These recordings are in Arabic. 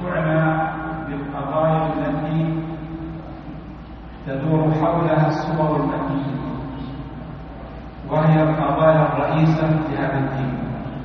تعنى بالقضايا التي تدور حولها الصور المكية، وهي القضايا الرئيسة في هذا الدين.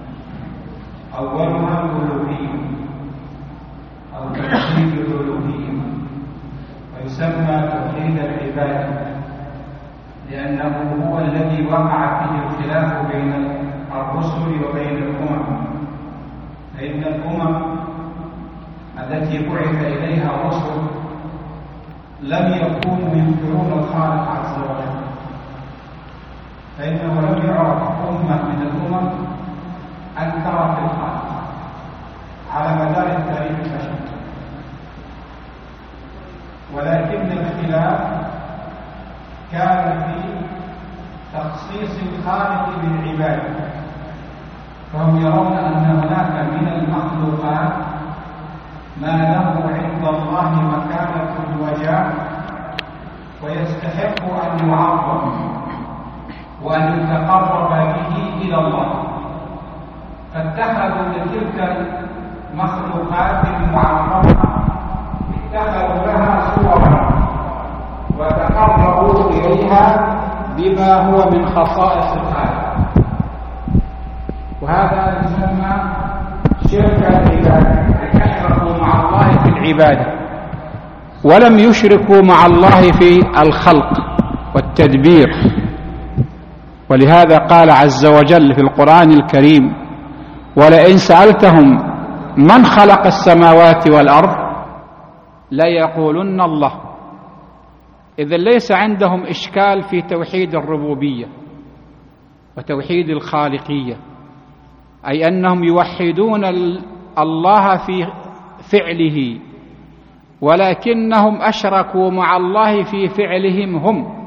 أولها الألوهية أو توحيد الألوهية، ويسمى توحيد العبادة، لأنه هو الذي وقع فيه الخلاف بين الرسل وبين الأمم. فإن الأمم التي بعث إليها الرسل لم يكونوا ينكرون الخالق عز وجل، فإنه لم يعرف أمة من الأمم أنكرت الخالق على مدار التاريخ البشري، ولكن الخلاف كان في تخصيص الخالق بالعبادة. فهم يرون أن هناك من المخلوقات ما له عند الله مكانة وجاه ويستحق أن يعظم وأن يتقرب به إلى الله، فاتخذوا لتلك المخلوقات المعظمة اتخذوا لها صورا وتقربوا إليها بما هو من خصائص الخالق، وهذا يسمى شرك العبادة. أشركوا مع الله في العبادة ولم يشركوا مع الله في الخلق والتدبير. ولهذا قال عز وجل في القرآن الكريم: ولئن سألتهم من خلق السماوات والأرض ليقولن الله. إذن ليس عندهم إشكال في توحيد الربوبية وتوحيد الخالقية، أي أنهم يوحدون الله في فعله، ولكنهم أشركوا مع الله في فعلهم هم،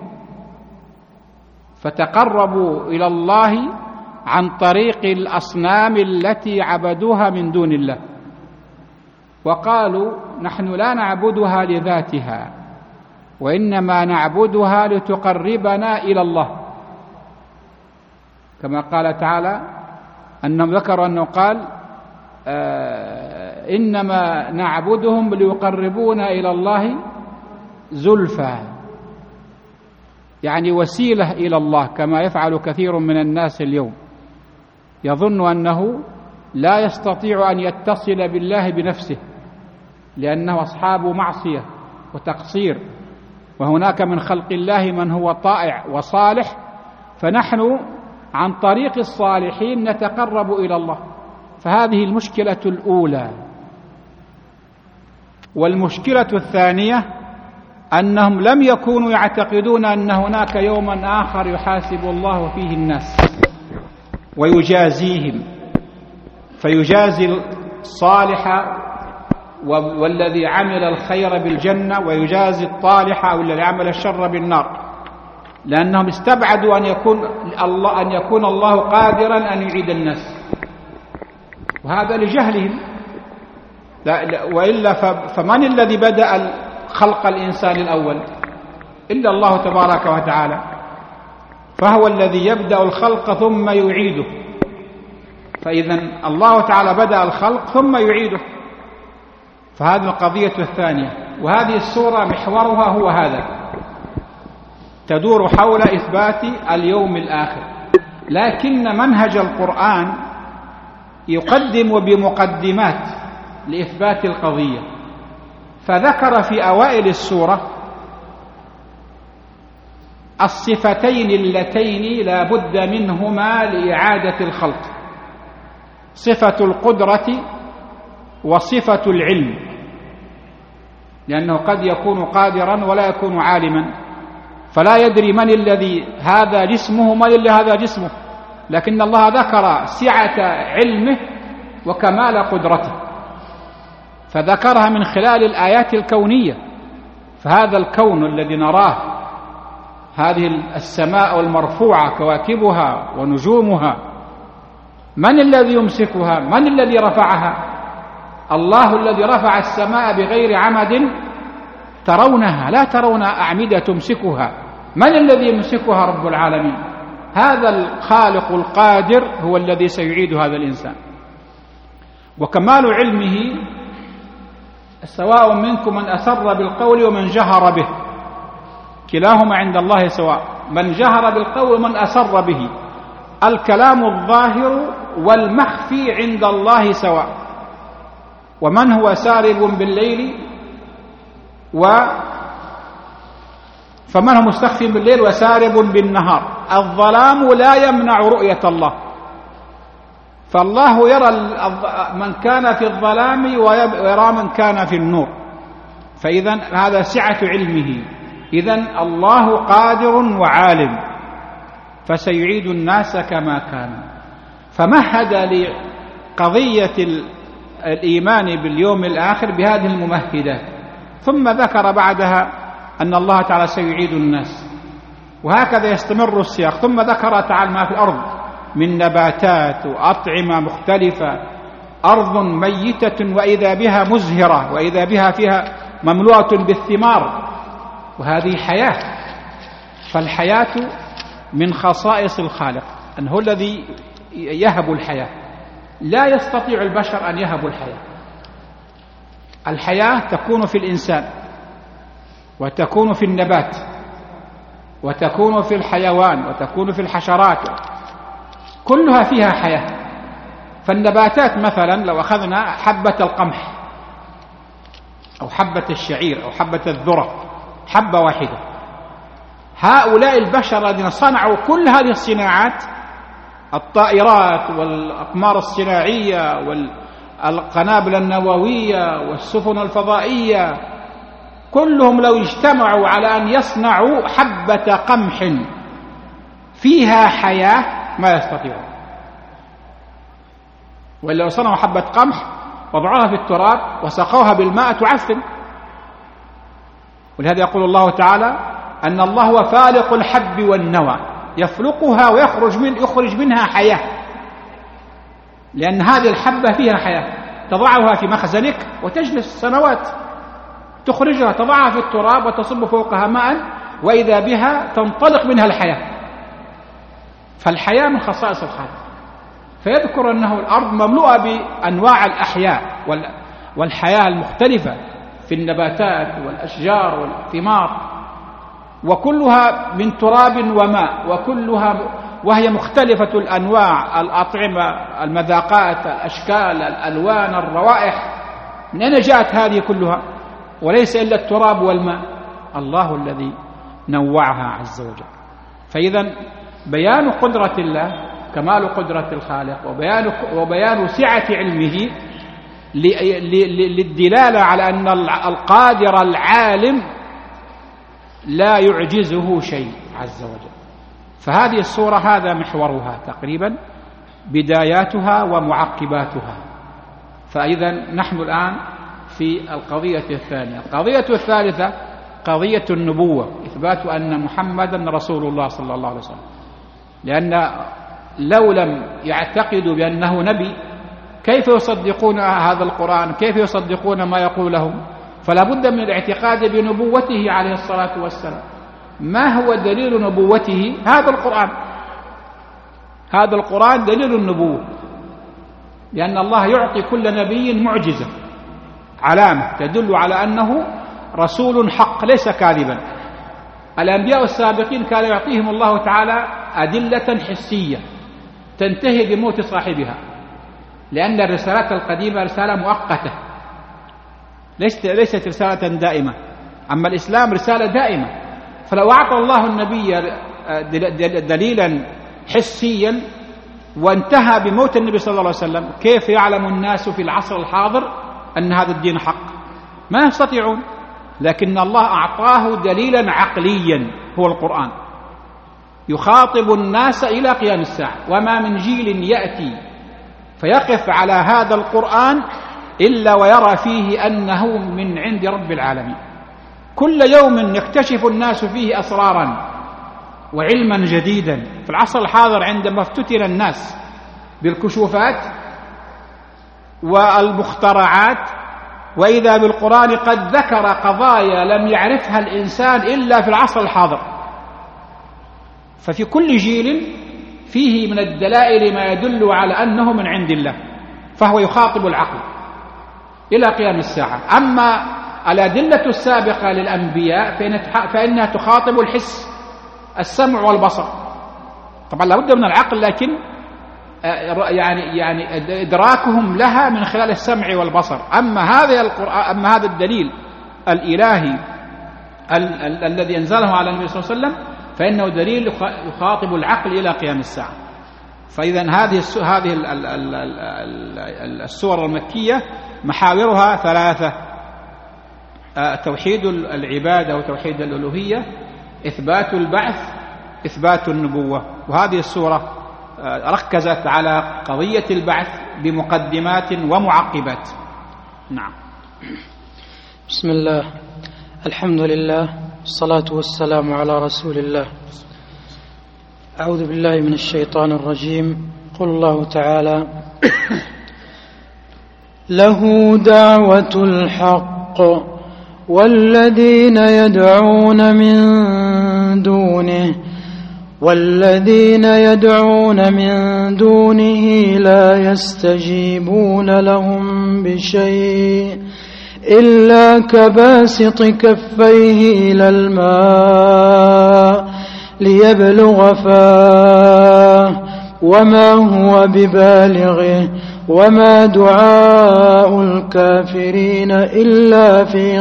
فتقربوا إلى الله عن طريق الأصنام التي عبدوها من دون الله، وقالوا: نحن لا نعبدها لذاتها، وإنما نعبدها لتقربنا إلى الله، كما قال تعالى أنهم ذكروا أنه قال: إنما نعبدهم ليقربونا إلى الله زلفى، يعني وسيلة إلى الله، كما يفعل كثير من الناس اليوم، يظن أنه لا يستطيع أن يتصل بالله بنفسه لأنه أصحاب معصية وتقصير، وهناك من خلق الله من هو طائع وصالح، فنحن عن طريق الصالحين نتقرب إلى الله. فهذه المشكلة الأولى. والمشكلة الثانية أنهم لم يكونوا يعتقدون أن هناك يوما آخر يحاسب الله فيه الناس ويجازيهم، فيجازي الصالح والذي عمل الخير بالجنة، ويجازي الطالح أو الذي عمل الشر بالنار، لأنهم استبعدوا أن يكون الله قادرا أن يعيد الناس، وهذا لجهلهم. وإلا فمن الذي بدأ خلق الإنسان الأول؟ إلا الله تبارك وتعالى، فهو الذي يبدأ الخلق ثم يعيده. فإذن الله تعالى بدأ الخلق ثم يعيده، فهذه القضية الثانية. وهذه السورة محورها هو هذا، تدور حول إثبات اليوم الآخر، لكن منهج القرآن يقدم بمقدمات لإثبات القضية. فذكر في أوائل السورة الصفتين اللتين لا بد منهما لإعادة الخلق: صفة القدرة وصفة العلم، لأنه قد يكون قادرا ولا يكون عالما، فلا يدري من الذي هذا جسمه ومن الذي هذا جسمه، لكن الله ذكر سعة علمه وكمال قدرته، فذكرها من خلال الآيات الكونية. فهذا الكون الذي نراه، هذه السماء المرفوعة كواكبها ونجومها، من الذي يمسكها؟ من الذي رفعها؟ الله الذي رفع السماء بغير عمد ترونها، لا ترون أعمدة تمسكها. من الذي يمسكها؟ رب العالمين. هذا الخالق القادر هو الذي سيعيد هذا الإنسان. وكمال علمه سواء منكم من أسر بالقول ومن جهر به، كلاهما عند الله سواء، من جهر بالقول ومن أسر به، الكلام الظاهر والمخفي عند الله سواء. ومن هو سارب بالليل فمن هو مستخف بالليل وسارب بالنهار، الظلام لا يمنع رؤية الله، فالله يرى من كان في الظلام ويرى من كان في النور، فإذا هذا سعة علمه. إذن الله قادر وعالم، فسيعيد الناس كما كانوا. فمهد لقضية الإيمان باليوم الآخر بهذه الممهدات، ثم ذكر بعدها أن الله تعالى سيعيد الناس، وهكذا يستمر السياق. ثم ذكر تعالى ما في الأرض من نباتات وأطعمة مختلفة، أرض ميتة وإذا بها مزهرة وإذا بها فيها مملوءة بالثمار، وهذه حياة. فالحياة من خصائص الخالق، أنه الذي يهب الحياة، لا يستطيع البشر أن يهبوا الحياة. الحياة تكون في الإنسان، وتكون في النبات، وتكون في الحيوان، وتكون في الحشرات، كلها فيها حياة. فالنباتات مثلا لو أخذنا حبة القمح أو حبة الشعير أو حبة الذرة، حبة واحدة، هؤلاء البشر الذين صنعوا كل هذه الصناعات، الطائرات والأقمار الصناعية والقنابل النووية والسفن الفضائية، كلهم لو اجتمعوا على أن يصنعوا حبة قمح فيها حياة ما يستطيعون. ولو صنعوا حبة قمح وضعوها في التراب وسقوها بالماء تعفن. ولهذا يقول الله تعالى أن الله هو فالق الحب والنوى، يفلقها ويخرج منها حياة، لأن هذه الحبة فيها حياة. تضعها في مخزنك وتجلس سنوات، تخرجها تضعها في التراب وتصب فوقها ماء، وإذا بها تنطلق منها الحياة. فالحياة من خصائص الخالق. فيذكر أنه الأرض مملوءة بأنواع الأحياء والحياة المختلفة في النباتات والأشجار والثمار، وكلها من تراب وماء، وهي مختلفة الأنواع، الأطعمة، المذاقات، الأشكال، الألوان، الروائح. من أين جاءت هذه كلها؟ وليس إلا التراب والماء، الله الذي نوعها عز وجل. فإذا بيان قدرة الله، كمال قدرة الخالق، وبيان سعة علمه للدلالة على أن القادر العالم لا يعجزه شيء عز وجل. فهذه السورة هذا محورها تقريبا، بداياتها ومعقباتها. فإذا نحن الآن في القضية الثانية. القضية الثالثة قضية النبوة، إثبات أن محمدا رسول الله صلى الله عليه وسلم. لأن لو لم يعتقدوا بأنه نبي كيف يصدقون هذا القرآن؟ كيف يصدقون ما يقول لهم؟ فلا بد من الاعتقاد بنبوته عليه الصلاة والسلام. ما هو دليل نبوته؟ هذا القرآن. هذا القرآن دليل النبوة، لأن الله يعطي كل نبي معجزة، علامة تدل على أنه رسول حق ليس كاذبا. الأنبياء السابقين كان يعطيهم الله تعالى أدلة حسية تنتهي بموت صاحبها، لأن الرسالات القديمة رسالة مؤقتة، ليست رسالة دائمة. أما الإسلام رسالة دائمة. فلو أعطى الله النبي دليلا حسيا وانتهى بموت النبي صلى الله عليه وسلم، كيف يعلم الناس في العصر الحاضر أن هذا الدين حق؟ ما يستطيعون. لكن الله أعطاه دليلا عقليا هو القرآن، يخاطب الناس إلى قيام الساعة. وما من جيل يأتي فيقف على هذا القرآن إلا ويرى فيه أنه من عند رب العالمين. كل يوم يكتشف الناس فيه أسرارا وعلما جديدا. في العصر الحاضر عندما افتتن الناس بالكشوفات والمخترعات، وإذا بالقرآن قد ذكر قضايا لم يعرفها الإنسان إلا في العصر الحاضر. ففي كل جيل فيه من الدلائل ما يدل على أنه من عند الله، فهو يخاطب العقل. إلى قيام الساعة. أما الأدلة السابقة للأنبياء فإنها تخاطب الحس، السمع والبصر. طبعا لابد من العقل، لكن يعني إدراكهم لها من خلال السمع والبصر. أما هذا الدليل الإلهي الذي أنزله على النبي صلى الله عليه وسلم فإنه دليل يخاطب العقل إلى قيام الساعة. فإذا هذه السور المكية محاورها ثلاثة: توحيد العبادة وتوحيد الألوهية، إثبات البعث، إثبات النبوة. وهذه السورة ركزت على قضية البعث بمقدمات ومعقبات. نعم. بسم الله، الحمد لله، الصلاة والسلام على رسول الله. أعوذ بالله من الشيطان الرجيم. قل الله تعالى: له دعوة الحق والذين يدعون من دونه لا يستجيبون لهم بشيء إلا كباسط كفيه إلى الماء ليبلغ فاه وما هو ببالغه وما دعاء الكافرين إلا في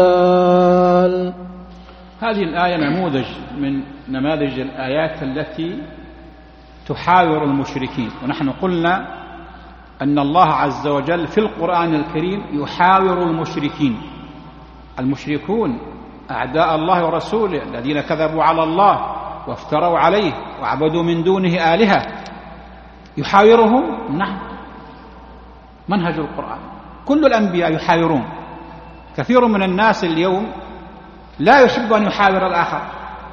ضلال. هذه الآية نموذج من نماذج الآيات التي تحاور المشركين. ونحن قلنا أن الله عز وجل في القرآن الكريم يحاور المشركين. المشركون أعداء الله ورسوله الذين كذبوا على الله وافتروا عليه وعبدوا من دونه آلهة، يحاورهم. نعم، منهج القرآن. كل الأنبياء يحاورون. كثير من الناس اليوم لا يحب أن يحاور الآخر،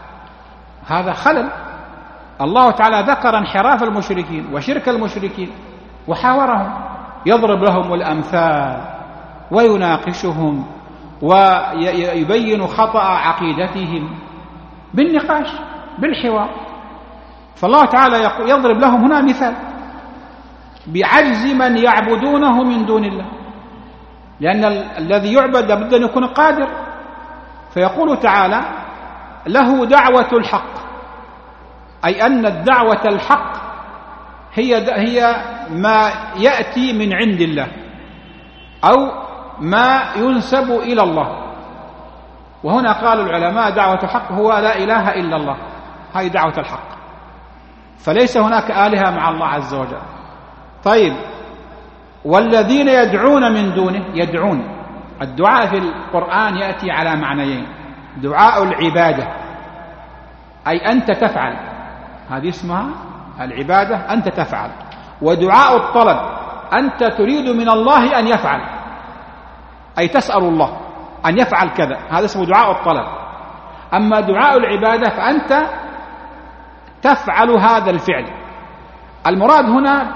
هذا خلل. الله تعالى ذكر انحراف المشركين وشرك المشركين وحاورهم، يضرب لهم الأمثال ويناقشهم ويبين خطأ عقيدتهم بالنقاش بالحوار. فالله تعالى يضرب لهم هنا مثال بعجز من يعبدونه من دون الله، لأن الذي يعبد لابد أن يكون قادر. فيقول تعالى: له دعوة الحق، أي أن الدعوة الحق هي ما يأتي من عند الله أو ما ينسب إلى الله. وهنا قال العلماء: دعوة الحق هو لا إله إلا الله، هذه دعوة الحق، فليس هناك آلهة مع الله عز وجل. طيب، والذين يدعون من دونه، يدعون، الدعاء في القرآن يأتي على معنيين: دعاء العبادة أي أنت تفعل، هذه اسمها العبادة، أنت تفعل. ودعاء الطلب، أنت تريد من الله أن يفعل، أي تسأل الله أن يفعل كذا، هذا اسمه دعاء الطلب. أما دعاء العبادة فأنت تفعل هذا الفعل. المراد هنا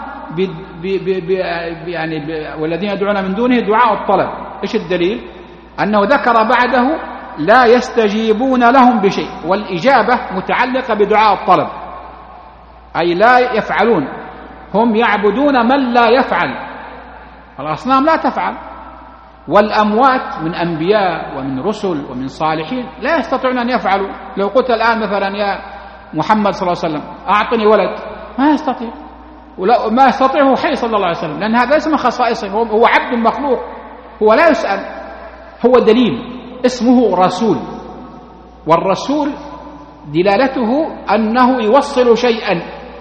والذين يدعون من دونه دعاء الطلب. إيش الدليل؟ أنه ذكر بعده لا يستجيبون لهم بشيء، والإجابة متعلقة بدعاء الطلب، أي لا يفعلون. هم يعبدون من لا يفعل، الأصنام لا تفعل، والأموات من أنبياء ومن رسل ومن صالحين لا يستطيعون أن يفعلوا. لو قلت الآن مثلا: يا محمد صلى الله عليه وسلم أعطني ولد، ما يستطيع، ما يستطيعه حي صلى الله عليه وسلم، لأن هذا ليس من خصائصه، هو عبد مخلوق، هو لا يسأل، هو دليل، اسمه رسول. والرسول دلالته أنه يوصل شيئا،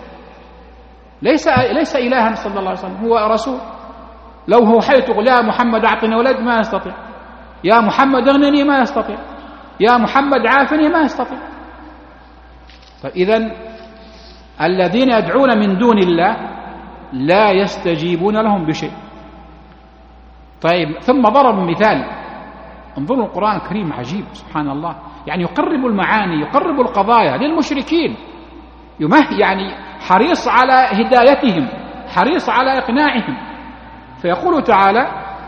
ليس إلها صلى الله عليه وسلم، هو رسول. لو هو حي تقول: يا محمد أعطني ولد، ما يستطيع. يا محمد اغنني، ما يستطيع. يا محمد عافني، ما يستطيع. فإذن الذين يدعون من دون الله لا يستجيبون لهم بشيء. طيب، ثم ضرب مثال. انظروا القرآن الكريم عجيب سبحان الله، يعني يقرب المعاني، يقرب القضايا للمشركين، يعني حريص على هدايتهم، حريص على إقناعهم. فيقول تعالى: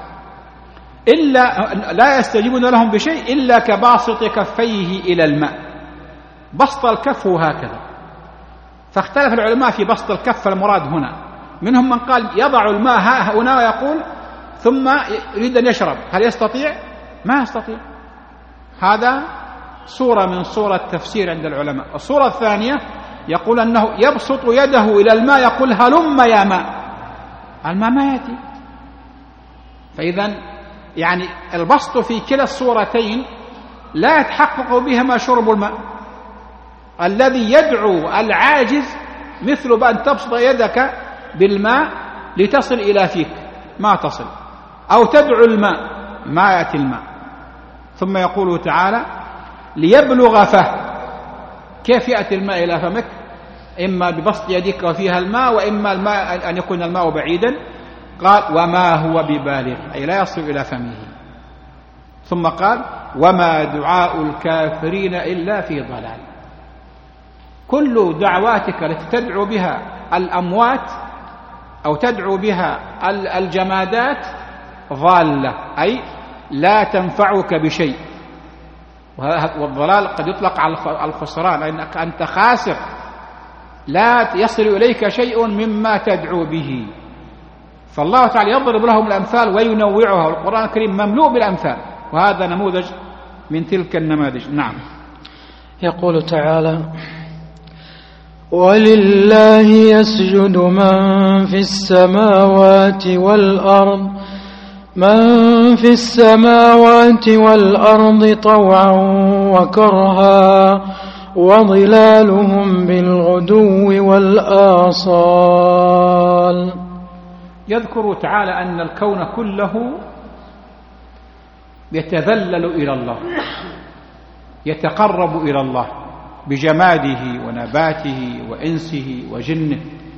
إلا لا يستجيبون لهم بشيء إلا كباسط كفيه إلى الماء. بسط الكف هكذا. فاختلف العلماء في بسط الكف المراد هنا. منهم من قال يضع الماء هنا ويقول ثم يريد أن يشرب، هل يستطيع؟ ما يستطيع. هذا صورة من صورة التفسير عند العلماء. الصورة الثانية يقول أنه يبسط يده إلى الماء يقول هلم يا ماء، الماء ما يأتي. فإذا يعني البسط في كلا الصورتين لا يتحقق بهما شرب الماء. الذي يدعو العاجز مثل بأن تبسط يدك بالماء لتصل إلى فيك، ما تصل، أو تدعو الماء، ما يأتي الماء. ثم يقول تعالى ليبلغ فه، كيف يأتي الماء إلى فمك؟ إما ببسط يدك وفيها الماء، وإما الماء أن يكون الماء بعيدا. قال وما هو ببالغ، أي لا يصل إلى فمه. ثم قال وما دعاء الكافرين إلا في ضلال. كل دعواتك التي تدعو بها الأموات أو تدعو بها الجمادات ضالة، أي لا تنفعك بشيء. والضلال قد يطلق على الخسران، أنك أنت خاسر، لا يصل إليك شيء مما تدعو به. فالله تعالى يضرب لهم الأمثال وينوعها، والقرآن الكريم مملوء بالأمثال، وهذا نموذج من تلك النماذج. نعم. يقول تعالى ولله يسجد من في السماوات والأرض، من في السماوات والأرض طوعا وكرها وظلالهم بالغدو والآصال. يذكر تعالى أن الكون كله يتذلل إلى الله، يتقرب إلى الله بجماده ونباته وإنسه وجنه.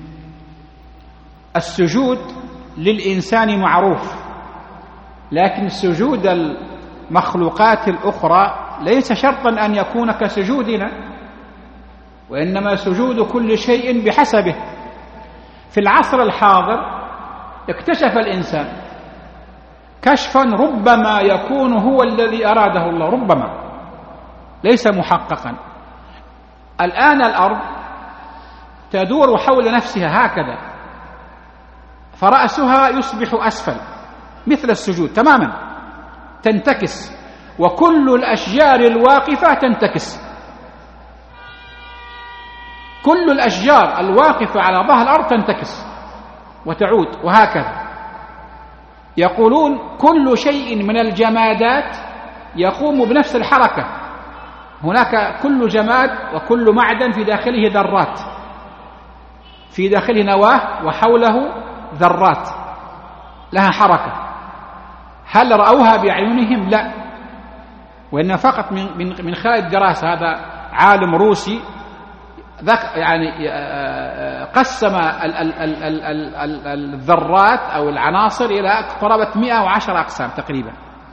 السجود للإنسان معروف، لكن سجود المخلوقات الأخرى ليس شرطا أن يكون كسجودنا، وإنما سجود كل شيء بحسبه. في العصر الحاضر اكتشف الإنسان كشفا ربما يكون هو الذي أراده الله، ربما ليس محققا. الآن الأرض تدور حول نفسها هكذا، فرأسها يصبح أسفل مثل السجود تماما، تنتكس، وكل الأشجار الواقفة تنتكس، كل الأشجار الواقفة على ظهر الأرض تنتكس وتعود، وهكذا. يقولون كل شيء من الجمادات يقوم بنفس الحركة. هناك كل جماد وكل معدن في داخله ذرات، في داخله نواة وحوله ذرات لها حركة. هل رأوها بأعينهم؟ لا، وإنما فقط من خلال الدراسة. هذا عالم روسي يعني قسم الذرات أو العناصر إلى قرابة 110 أقسام تقريبا،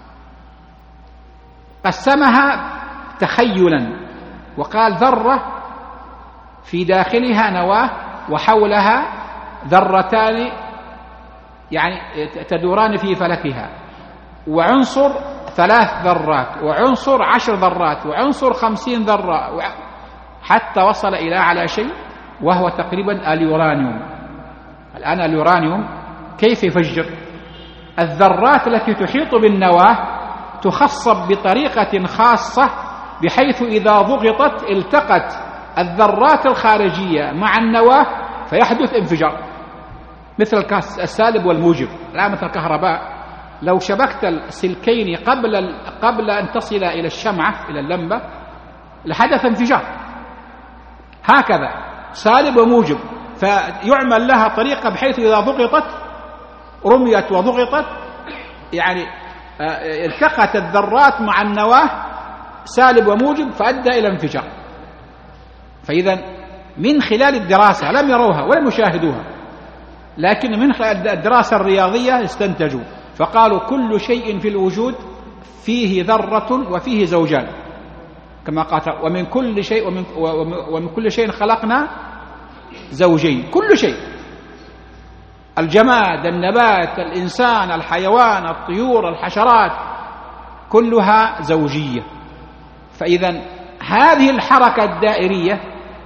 قسمها تخيلا، وقال ذرة في داخلها نواة وحولها ذرتان يعني تدوران في فلكها، وعنصر 3 ذرات، وعنصر 10 ذرات، وعنصر 50 ذرة، حتى وصل إلى أعلى شيء وهو تقريبا اليورانيوم. الآن اليورانيوم كيف يفجر؟ الذرات التي تحيط بالنواة تخصب بطريقة خاصة، بحيث إذا ضغطت التقت الذرات الخارجية مع النواة فيحدث انفجار، مثل السالب والموجب. الآن مثل الكهرباء، لو شبكت السلكين قبل أن تصل إلى الشمعة إلى اللمبة لحدث انفجار. هكذا سالب وموجب، فيعمل لها طريقة بحيث إذا ضغطت رميت وضغطت يعني التقت الذرات مع النواة سالب وموجب فأدى إلى انفجار. فإذا من خلال الدراسة لم يروها ولم يشاهدوها، لكن من خلال الدراسة الرياضية استنتجوا، فقالوا كل شيء في الوجود فيه ذرة وفيه زوجان، كما قال ومن كل شيء خلقنا زوجين. كل شيء، الجماد، النبات، الإنسان، الحيوان، الطيور، الحشرات، كلها زوجية. فإذا هذه الحركة الدائرية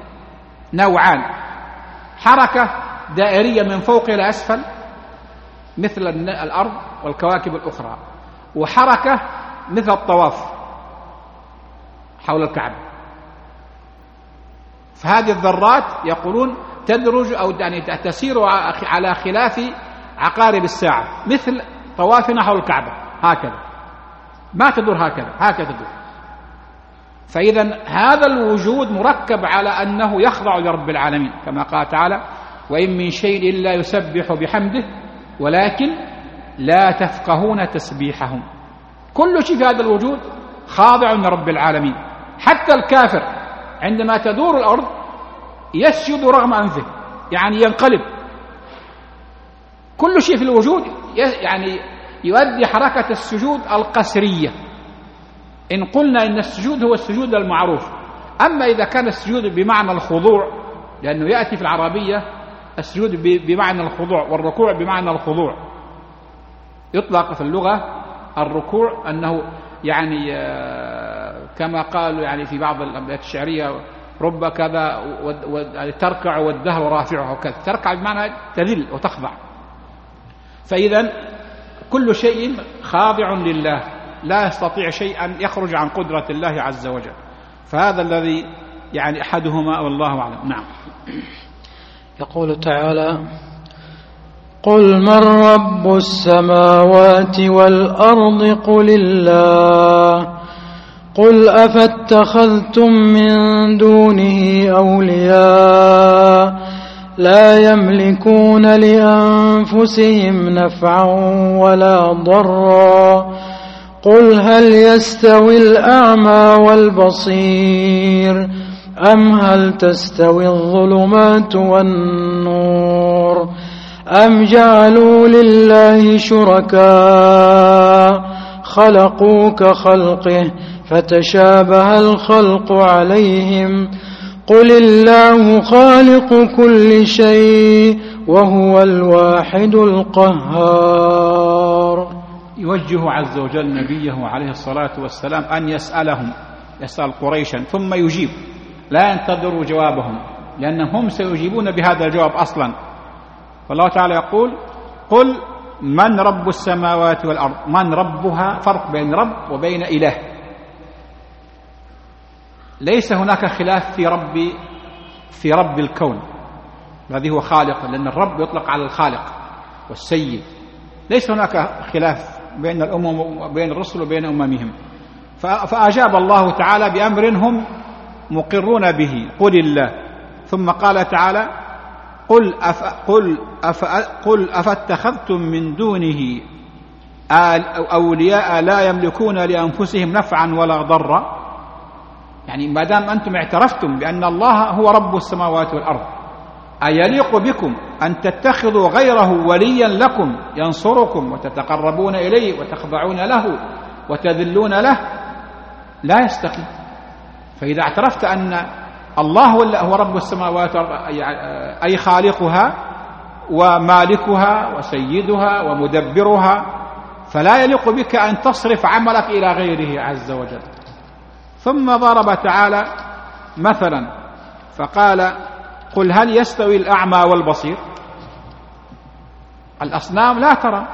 نوعان: حركة دائرية من فوق إلى أسفل، مثل الأرض والكواكب الأخرى، وحركة مثل الطواف حول الكعبة. فهذه الذرات يقولون تدرج أو يعني تسير على خلاف عقارب الساعة، مثل طوافنا حول الكعبة هكذا، ما تدور هكذا تدور. فإذا هذا الوجود مركب على أنه يخضع لرب العالمين، كما قال تعالى: وإن من شيء إلا يسبح بحمده ولكن لا تفقهون تسبيحهم. كل شيء في هذا الوجود خاضع لرب العالمين، حتى الكافر عندما تدور الأرض يسجد رغم أنفه، يعني ينقلب. كل شيء في الوجود يعني يؤدي حركة السجود القسرية، إن قلنا إن السجود هو السجود المعروف. أما إذا كان السجود بمعنى الخضوع، لأنه يأتي في العربية السجود بمعنى الخضوع، والركوع بمعنى الخضوع. يطلق في اللغة الركوع أنه يعني كما قالوا يعني في بعض الأبيات الشعرية: رب كذا تركع والدهر رافعها وكذا. تركع بمعنى تذل وتخضع. فإذا كل شيء خاضع لله، لا يستطيع شيئا يخرج عن قدرة الله عز وجل. فهذا الذي يعني أحدهما والله أعلم. نعم. يقول تعالى: قل من رب السماوات والأرض قل الله قل أفاتخذتم من دونه أولياء لا يملكون لأنفسهم نفعا ولا ضرا قل هل يستوي الأعمى والبصير أم هل تستوي الظلمات والنور أم جعلوا لله شركاء خلقوا كخلقه فتشابه الخلق عليهم قل الله خالق كل شيء وهو الواحد القهار. يوجه عز وجل نبيه عليه الصلاة والسلام أن يسأل قريشا ثم يجيب، لا ينتظروا جوابهم، لأنهم سيجيبون بهذا الجواب أصلا. فالله تعالى يقول: قل من رب السماوات والأرض. من ربها فرق بين رب وبين إله. ليس هناك خلاف في رب الكون الذي هو خالق، لأن الرب يطلق على الخالق والسيد. ليس هناك خلاف بين الأمم وبين الرسل وبين أممهم. فأجاب الله تعالى بأمر هم مقرون به: قل الله. ثم قال تعالى: قل أفاتخذتم من دونه أولياء لا يملكون لأنفسهم نفعا ولا ضرا. يعني ما دام أنتم اعترفتم بأن الله هو رب السماوات والأرض، أيليق بكم أن تتخذوا غيره وليا لكم ينصركم وتتقربون إليه وتخضعون له وتذلون له؟ لا يستقيم. فإذا اعترفت أن الله هو رب السماوات أي خالقها ومالكها وسيدها ومدبرها، فلا يليق بك أن تصرف عملك إلى غيره عز وجل. ثم ضرب تعالى مثلا فقال: قل هل يستوي الأعمى والبصير؟ الأصنام لا ترى،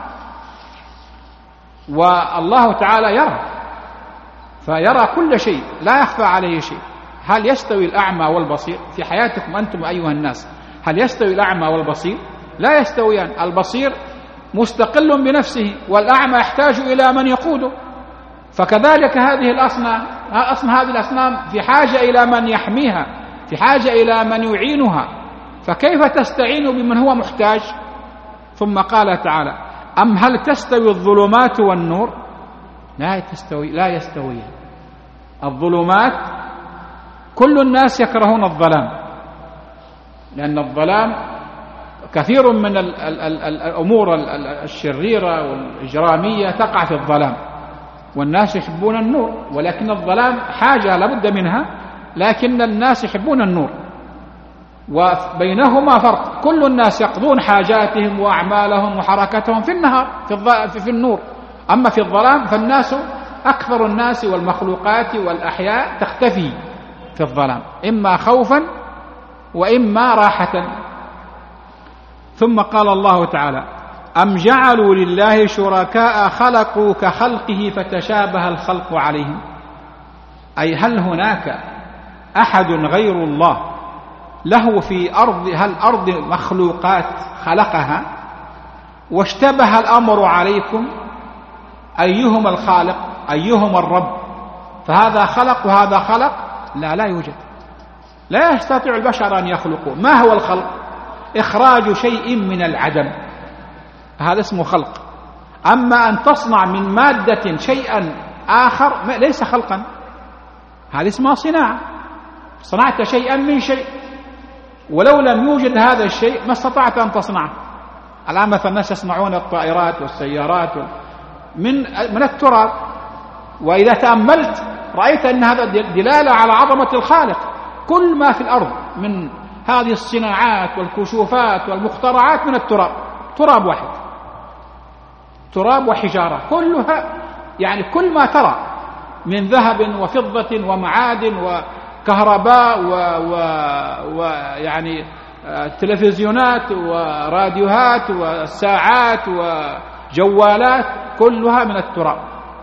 والله تعالى يرى، فيرى كل شيء لا يخفى عليه شيء. هل يستوي الأعمى والبصير؟ في حياتكم أنتم أيها الناس هل يستوي الأعمى والبصير؟ لا يستويان. البصير مستقل بنفسه، والأعمى يحتاج إلى من يقوده. فكذلك هذه الأصنام في حاجة إلى من يحميها، في حاجة إلى من يعينها. فكيف تستعين بمن هو محتاج؟ ثم قال تعالى: أم هل تستوي الظلمات والنور؟ لا يستوي. الظلمات كل الناس يكرهون الظلام، لأن الظلام كثير من الأمور الشريرة والإجرامية تقع في الظلام، والناس يحبون النور، ولكن الظلام حاجة لابد منها، لكن الناس يحبون النور، وبينهما فرق. كل الناس يقضون حاجاتهم وأعمالهم وحركتهم في النهار في النور، أما في الظلام فالناس أكثر الناس والمخلوقات والأحياء تختفي في الظلام، إما خوفا وإما راحة. ثم قال الله تعالى: أم جعلوا لله شركاء خلقوا كخلقه فتشابه الخلق عليهم. أي هل هناك أحد غير الله له في الأرض مخلوقات خلقها واشتبه الأمر عليكم؟ أيهما الخالق أيهما الرب؟ فهذا خلق وهذا خلق؟ لا يوجد. لا يستطيع البشر أن يخلقوا. ما هو الخلق؟ إخراج شيء من العدم، هذا اسمه خلق. أما أن تصنع من مادة شيئا آخر ليس خلقا، هذا اسمه صناعة. صنعت شيئا من شيء، ولو لم يوجد هذا الشيء ما استطعت أن تصنعه. الآن مثلا الناس يصنعون الطائرات والسيارات من التراب، وإذا تأملت رأيت أن هذا دلالة على عظمة الخالق. كل ما في الأرض من هذه الصناعات والكشوفات والمخترعات من التراب، تراب واحد، تراب وحجارة، كلها يعني كل ما ترى من ذهب وفضة ومعادن وكهرباء ويعني تلفزيونات وراديوهات وساعات وجوالات، كلها من التراب.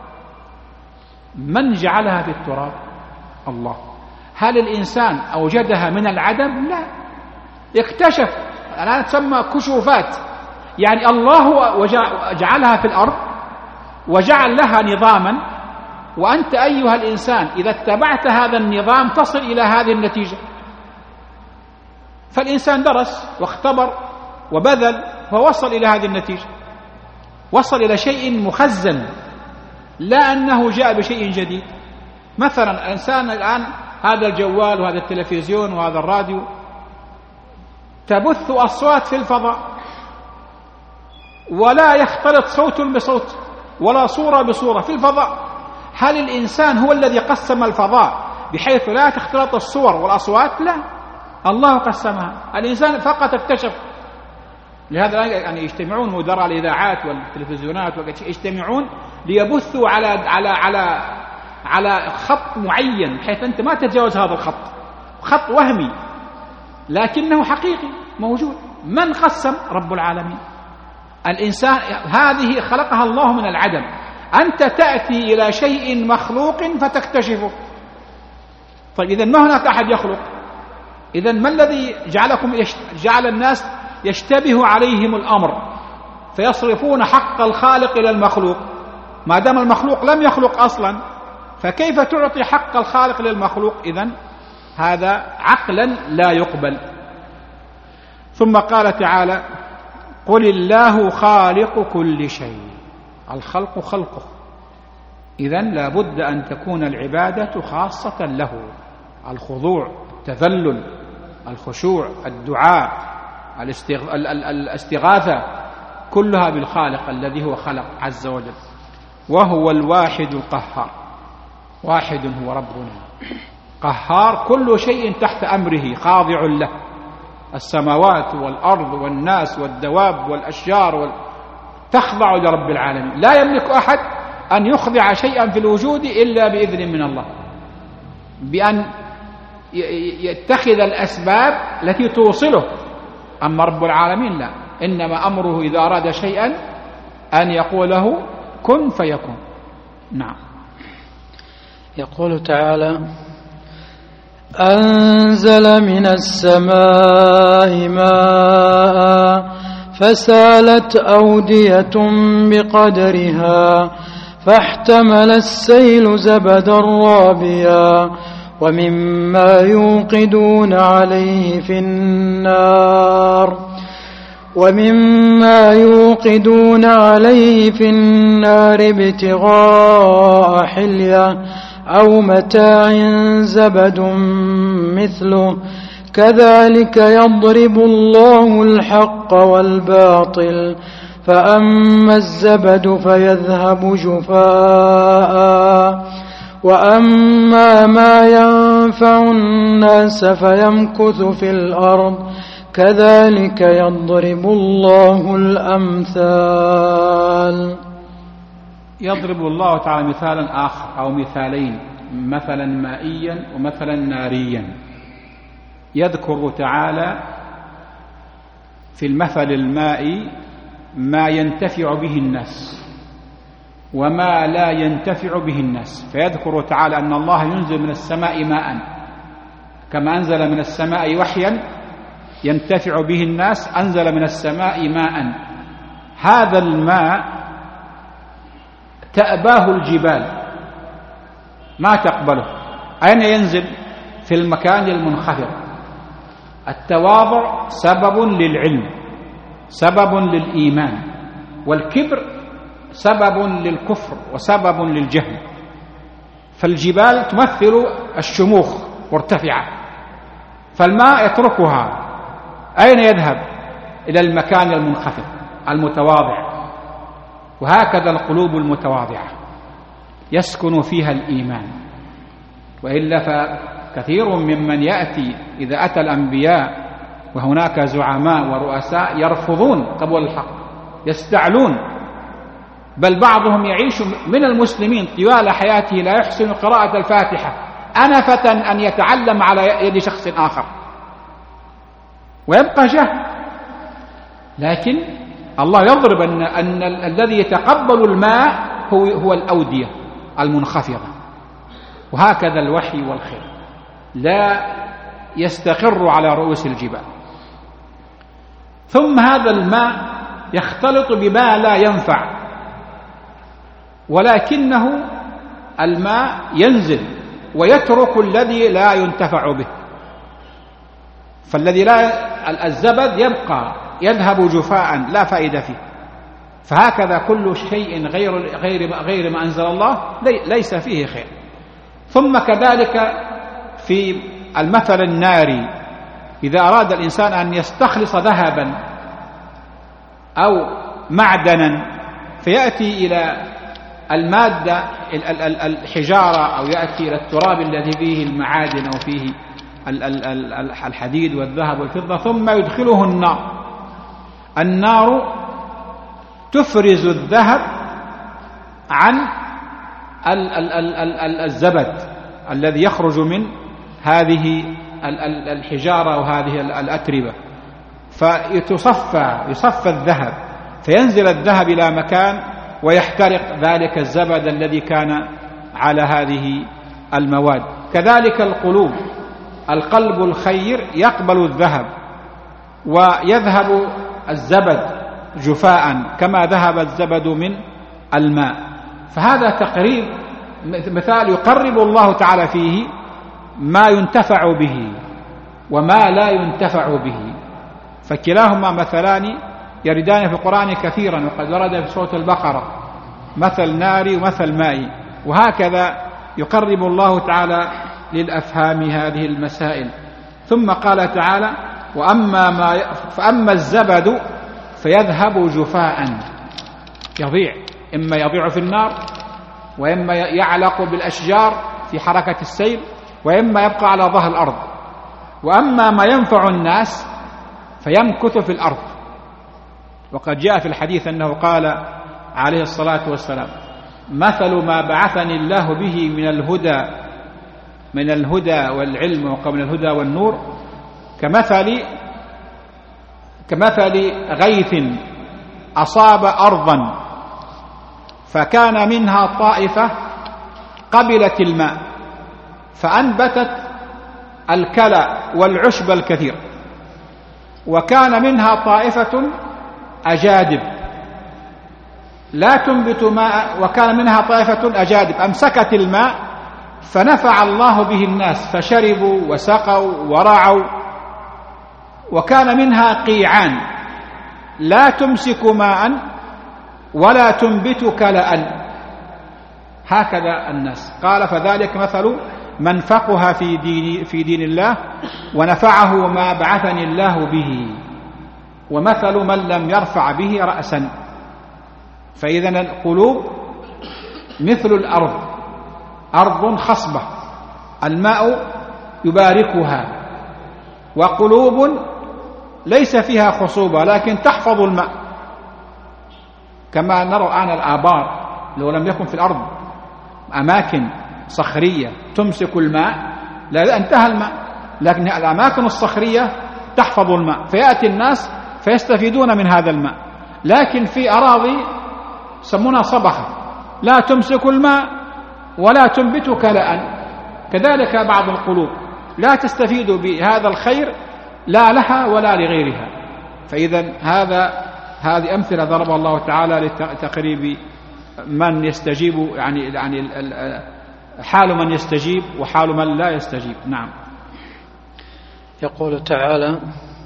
من جعلها في التراب؟ الله. هل الإنسان أوجدها من العدم؟ لا، يكتشف. الآن تسمى كشوفات، يعني الله جعلها في الأرض وجعل لها نظاما، وأنت أيها الإنسان إذا اتبعت هذا النظام تصل إلى هذه النتيجة. فالإنسان درس واختبر وبذل فوصل إلى هذه النتيجة، وصل إلى شيء مخزن، لا أنه جاء بشيء جديد. مثلا الإنسان الآن هذا الجوال وهذا التلفزيون وهذا الراديو تبث أصوات في الفضاء، ولا يختلط صوت بصوت ولا صورة بصورة في الفضاء. هل الإنسان هو الذي قسم الفضاء بحيث لا تختلط الصور والأصوات؟ لا، الله قسمها، الإنسان فقط اكتشف. لهذا يعني يجتمعون مدراء الإذاعات والتلفزيونات يجتمعون ليبثوا على خط معين بحيث أنت ما تتجاوز هذا الخط، خط وهمي لكنه حقيقي موجود. من قسم؟ رب العالمين. الإنسان هذه خلقها الله من العدم، أنت تأتي إلى شيء مخلوق فتكتشفه. طيب إذن ما هناك أحد يخلق؟ إذن ما الذي جعل الناس يشتبه عليهم الأمر فيصرفون حق الخالق إلى المخلوق؟ ما دام المخلوق لم يخلق أصلا، فكيف تعطي حق الخالق للمخلوق؟ إذن هذا عقلا لا يقبل. ثم قال تعالى: قل الله خالق كل شيء. الخلق خلقه، إذن لا بد أن تكون العبادة خاصة له، الخضوع، التذلل، الخشوع، الدعاء، الاستغاثة، كلها بالخالق الذي هو خلق عز وجل. وهو الواحد القهار، واحد هو ربنا قهار، كل شيء تحت أمره خاضع له، السماوات والأرض والناس والدواب والأشجار تخضع لرب العالمين. لا يملك أحد أن يخضع شيئا في الوجود إلا بإذن من الله، بأن يتخذ الأسباب التي توصله. أما رب العالمين لا، إنما أمره إذا أراد شيئا أن يقول له كن فيكون. نعم. يقول تعالى: أنزل من السماء ماء فسالت أودية بقدرها فاحتمل السيل زبدا رابيا ومما يوقدون عليه في النار ابتغاء حلية أو متاع زبد مثله كذلك يضرب الله الحق والباطل فأما الزبد فيذهب جفاء وأما ما ينفع الناس فيمكث في الأرض كذلك يضرب الله الأمثال. يضرب الله تعالى مثالا آخر أو مثالين، مثلا مائيا ومثلا ناريا. يذكر تعالى في المثل المائي ما ينتفع به الناس وما لا ينتفع به الناس. فيذكر تعالى أن الله ينزل من السماء ماء، كما أنزل من السماء وحيا ينتفع به الناس، أنزل من السماء ماء. هذا الماء تأباه الجبال، ما تقبله. أين ينزل؟ في المكان المنخفض. التواضع سبب للعلم، سبب للإيمان، والكبر سبب للكفر وسبب للجهل. فالجبال تمثل الشموخ مرتفعة، فالماء يتركها، أين يذهب؟ إلى المكان المنخفض المتواضع. وهكذا القلوب المتواضعة يسكن فيها الإيمان. وإلا فكثير ممن يأتي إذا أتى الأنبياء وهناك زعماء ورؤساء يرفضون قبول الحق، يستعلون، بل بعضهم يعيش من المسلمين طوال حياته لا يحسن قراءة الفاتحة أنفة أن يتعلم على يد شخص آخر، ويبقى جهل. لكن الله يضرب أن الذي يتقبل الماء هو الأودية المنخفضة. وهكذا الوحي والخير لا يستقر على رؤوس الجبال. ثم هذا الماء يختلط بما لا ينفع، ولكنه الماء ينزل ويترك الذي لا ينتفع به. فالذي الزبد يبقى يذهب جفاء لا فائدة فيه. فهكذا كل شيء غير ما أنزل الله ليس فيه خير. ثم كذلك في المثل الناري، إذا أراد الإنسان أن يستخلص ذهبا أو معدنا فيأتي إلى المادة الحجارة أو يأتي إلى التراب الذي فيه المعادن أو فيه الحديد والذهب والفضة، ثم يدخله النار تفرز الذهب عن الزبد الذي يخرج من هذه الحجارة وهذه الأتربة، يصفى الذهب، فينزل الذهب إلى مكان ويحترق ذلك الزبد الذي كان على هذه المواد. كذلك القلب الخير يقبل الذهب ويذهب الزبد جفاء كما ذهب الزبد من الماء. فهذا تقريب مثال يقرب الله تعالى فيه ما ينتفع به وما لا ينتفع به. فكلاهما مثلان يردان في القرآن كثيرا، وقد ورد في سورة البقرة مثل ناري ومثل مائي. وهكذا يقرب الله تعالى للأفهام هذه المسائل. ثم قال تعالى: فأما الزبد فيذهب جفاء، يضيع، إما يضيع في النار، وإما يعلق بالأشجار في حركة السيل، وإما يبقى على ظهر الأرض. وأما ما ينفع الناس فيمكث في الأرض. وقد جاء في الحديث أنه قال عليه الصلاة والسلام: مثل ما بعثني الله به من الهدى والعلم، ومن الهدى والنور، كمثل غيث أصاب أرضا فكان منها طائفة قبلت الماء فأنبتت الكلى والعشب الكثير، وكان منها طائفة أجادب لا تنبت ماء، وكان منها طائفة أجادب أمسكت الماء فنفع الله به الناس فشربوا وسقوا ورعوا. وكان منها قيعان لا تمسك ماء ولا تنبت كلأ. هكذا الناس. قال: فذلك مثل من فقه في دين الله ونفعه ما بعثني الله به، ومثل من لم يرفع به رأسا. فإذن القلوب مثل الأرض، أرض خصبة الماء يباركها، وقلوب ليس فيها خصوبة لكن تحفظ الماء، كما نرى الآن الآبار لو لم يكن في الأرض أماكن صخرية تمسك الماء لا انتهى الماء، لكن الأماكن الصخرية تحفظ الماء، فيأتي الناس فيستفيدون من هذا الماء. لكن في أراضي يسمونها صبخة لا تمسك الماء ولا تنبت كلاء، كذلك بعض القلوب لا تستفيد بهذا الخير لا لها ولا لغيرها. فإذا هذه أمثلة ضرب الله تعالى لتقريب من يستجيب، يعني حال من يستجيب وحال من لا يستجيب. نعم. يقول تعالى: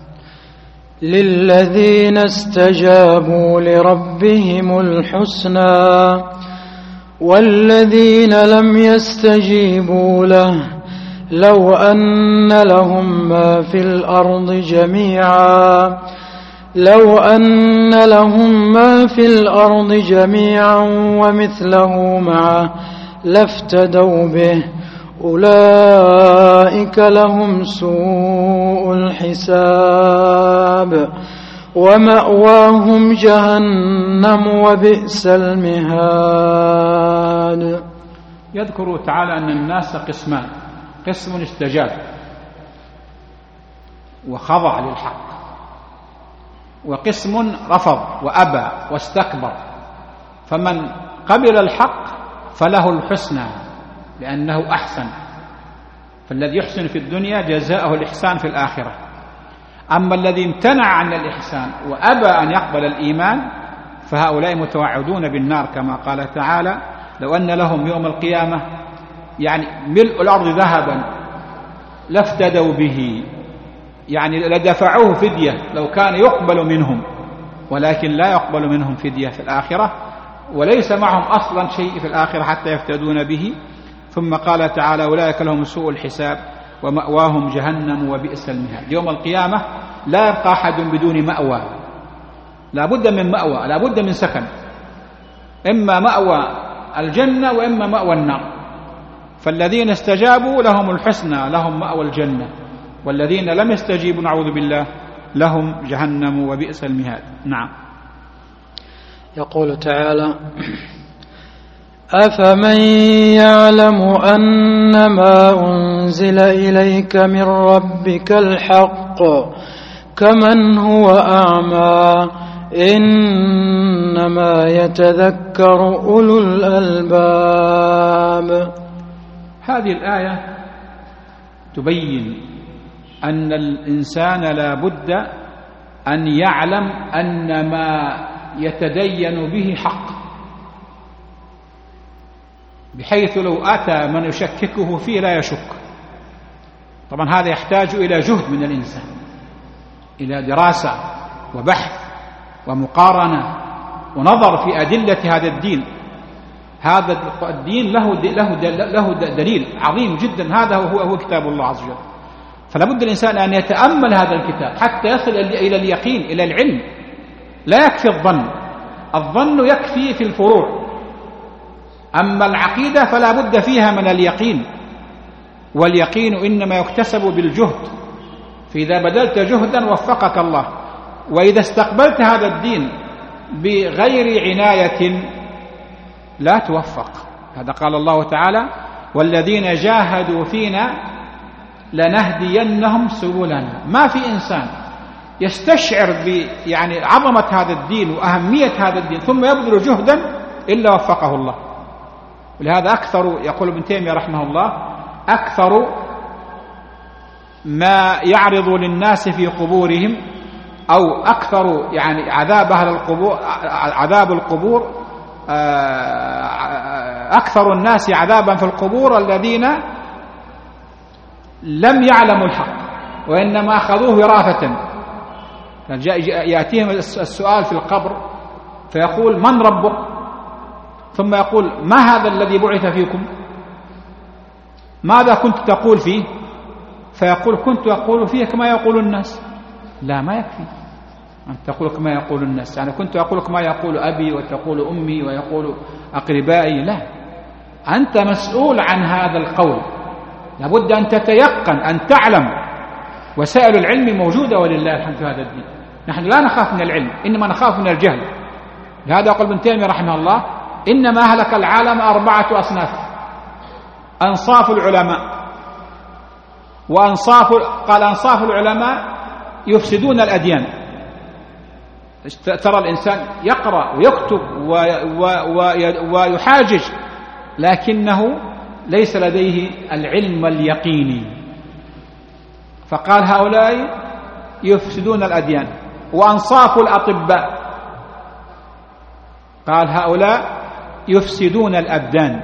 للذين استجابوا لربهم الحسنى والذين لم يستجيبوا له لو أن لهم ما في الأرض جميعا ومثله معه لافتدوا به أولئك لهم سوء الحساب ومأواهم جهنم وبئس المهاد. يذكر تعالى أن الناس قسمان: قسم استجاب وخضع للحق، وقسم رفض وأبى واستكبر. فمن قبل الحق فله الحسنى لأنه أحسن، فالذي يحسن في الدنيا جزاءه الإحسان في الآخرة. أما الذي امتنع عن الإحسان وأبى أن يقبل الإيمان فهؤلاء متوعدون بالنار، كما قال تعالى: لو أن لهم يوم القيامة يعني ملء الأرض ذهبا لافتدوا به، يعني لدفعوه فدية لو كان يقبل منهم، ولكن لا يقبل منهم فدية في الآخرة، وليس معهم أصلا شيء في الآخرة حتى يفتدون به. ثم قال تعالى: أولئك لهم سوء الحساب ومأواهم جهنم وبئس المهاد. يوم القيامة لا يبقى أحد بدون مأوى، لا بد من مأوى، لا بد من سكن، إما مأوى الجنة وإما مأوى النار. فالذين استجابوا لهم الحسنى، لهم مأوى الجنة، والذين لم يستجيبوا نعوذ بالله لهم جهنم وبئس المهاد. نعم. يقول تعالى: أفمن يعلم أنما أنزل إليك من ربك الحق كمن هو أعمى إنما يتذكر أولو الألباب. هذه الآية تبين أن الإنسان لا بد أن يعلم أن ما يتدين به حق، بحيث لو أتى من يشككه فيه لا يشك. طبعا هذا يحتاج إلى جهد من الإنسان، إلى دراسة وبحث ومقارنة ونظر في أدلة هذا الدين. هذا الدين له دليل عظيم جدا، هذا هو كتاب الله عز وجل. فلا بد الإنسان أن يتأمل هذا الكتاب حتى يصل إلى اليقين، إلى العلم. لا يكفي الظن يكفي في الفروع، أما العقيدة فلا بد فيها من اليقين، واليقين إنما يكتسب بالجهد. فإذا بذلت جهدا وفقك الله، وإذا استقبلت هذا الدين بغير عناية لا توفق. هذا قال الله تعالى: والذين جاهدوا فينا لنهدينهم سبلنا. ما في إنسان يستشعر يعني عظمة هذا الدين وأهمية هذا الدين ثم يبذل جهدا إلا وفقه الله. ولهذا أكثر، يقول ابن تيمية رحمه الله، أكثر ما يعرض للناس في قبورهم، أو أكثر يعني عذاب أهل القبور، عذاب القبور، أكثر الناس عذابا في القبور الذين لم يعلموا الحق وإنما أخذوه وراثة. يأتيهم السؤال في القبر فيقول: من ربك؟ ثم يقول: ما هذا الذي بعث فيكم؟ ماذا كنت تقول فيه؟ فيقول: كنت أقول فيه كما يقول الناس. لا، ما يكفي أن تقول كما يقول الناس، يعني كنت أقول كما يقول أبي وتقول أمي ويقول أقربائي. لا، أنت مسؤول عن هذا القول، لابد أن تتيقن، أن تعلم. وسائل العلم موجودة ولله الحمد في هذا الدين. نحن لا نخاف من العلم، إنما نخاف من الجهل. لهذا يقول ابن تيمية رحمه الله: إنما أهلك العالم 4 أصناف: أنصاف العلماء، قال أنصاف العلماء يفسدون الأديان، ترى الإنسان يقرأ ويكتب ويحاجج، لكنه ليس لديه العلم اليقيني. فقال هؤلاء يفسدون الأديان وأنصاف الأطباء، قال هؤلاء يفسدون الأبدان،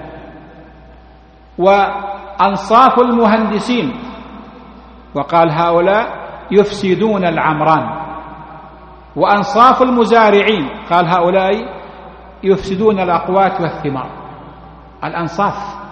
وأنصاف المهندسين، وقال هؤلاء يفسدون العمران، وأنصاف المزارعين، قال هؤلاء يفسدون الأقوات والثمار. الأنصاف.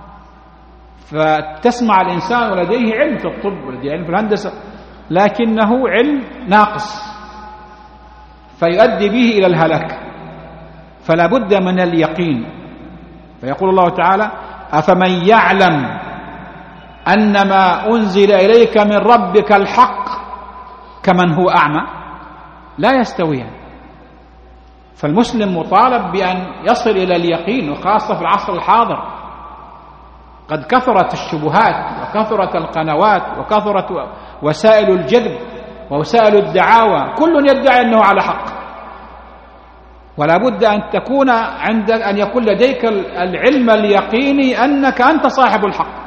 فتسمع الإنسان ولديه علم في الطب ولديه علم في الهندسة، لكنه علم ناقص فيؤدي به إلى الهلاك. فلا بد من اليقين. فيقول الله تعالى: أفمن يعلم أن ما أنزل إليك من ربك الحق كمن هو أعمى لا يستويان. فالمسلم مطالب بأن يصل إلى اليقين، وخاصة في العصر الحاضر قد كثرت الشبهات وكثرت القنوات وكثرت وسائل الجذب ووسائل الدعاوى، كل يدعي أنه على حق. ولا بد أن تكون عندك، أن يكون لديك العلم اليقيني أنك أنت صاحب الحق،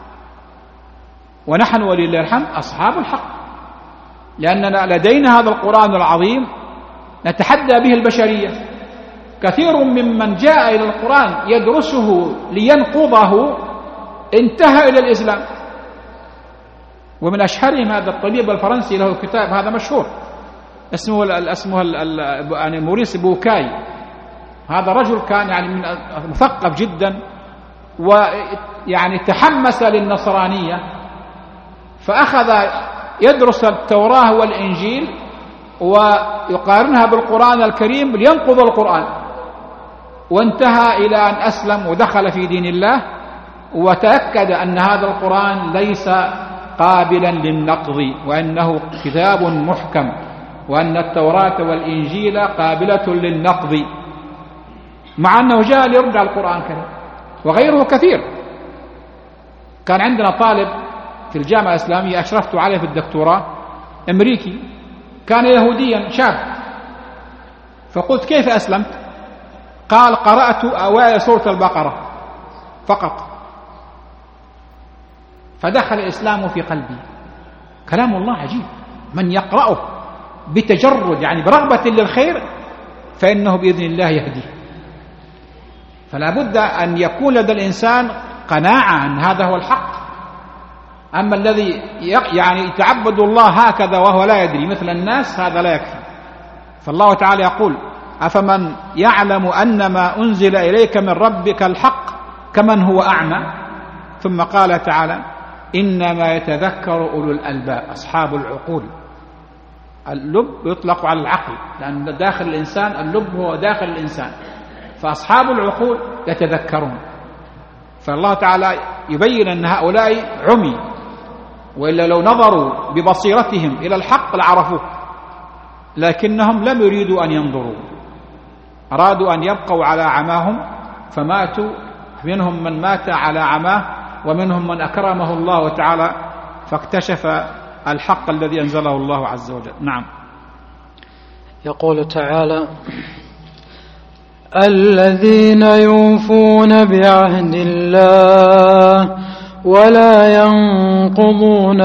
ونحن ولله الحمد أصحاب الحق، لأننا لدينا هذا القرآن العظيم نتحدى به البشرية. كثير ممن جاء إلى القرآن يدرسه لينقضه انتهى إلى الإسلام. ومن أشهرهم هذا الطبيب الفرنسي، له كتاب هذا مشهور اسمه يعني موريس بوكاي. هذا رجل كان يعني مثقف جدا، ويعني تحمس للنصرانية، فأخذ يدرس التوراة والإنجيل ويقارنها بالقرآن الكريم لينقض القرآن، وانتهى إلى أن أسلم ودخل في دين الله، وتأكد أن هذا القرآن ليس قابلا للنقض، وأنه كتاب محكم، وأن التوراة والإنجيل قابلة للنقض، مع أنه جاء ليرجع القرآن الكريم. وغيره كثير. كان عندنا طالب في الجامعة الإسلامية أشرفت عليه في الدكتوراه، أمريكي، كان يهوديا شاب، فقلت: كيف أسلمت؟ قال: قرأت أوائل سورة البقرة فقط، فدخل الإسلام في قلبي. كلام الله عجيب، من يقرأه بتجرد يعني برغبة للخير فإنه بإذن الله يهديه. فلا بد أن يكون لدى الإنسان قناعة أن هذا هو الحق. أما الذي يعني يتعبد الله هكذا وهو لا يدري مثل الناس، هذا لا يكفي. فالله تعالى يقول: أفمن يعلم أن ما أنزل إليك من ربك الحق كمن هو أعمى. ثم قال تعالى: إنما يتذكر أولو الألباب، أصحاب العقول. اللب يطلق على العقل، لأن داخل الإنسان اللب هو داخل الإنسان، فأصحاب العقول يتذكرون. فالله تعالى يبين أن هؤلاء عمي، وإلا لو نظروا ببصيرتهم إلى الحق لعرفوه، لكنهم لم يريدوا أن ينظروا، أرادوا أن يبقوا على عماهم فماتوا. منهم من مات على عماه، ومنهم من أكرمه الله تعالى فاكتشف الحق الذي أنزله الله عز وجل. نعم. يقول تعالى: الذين يوفون بعهد الله ولا ينقضون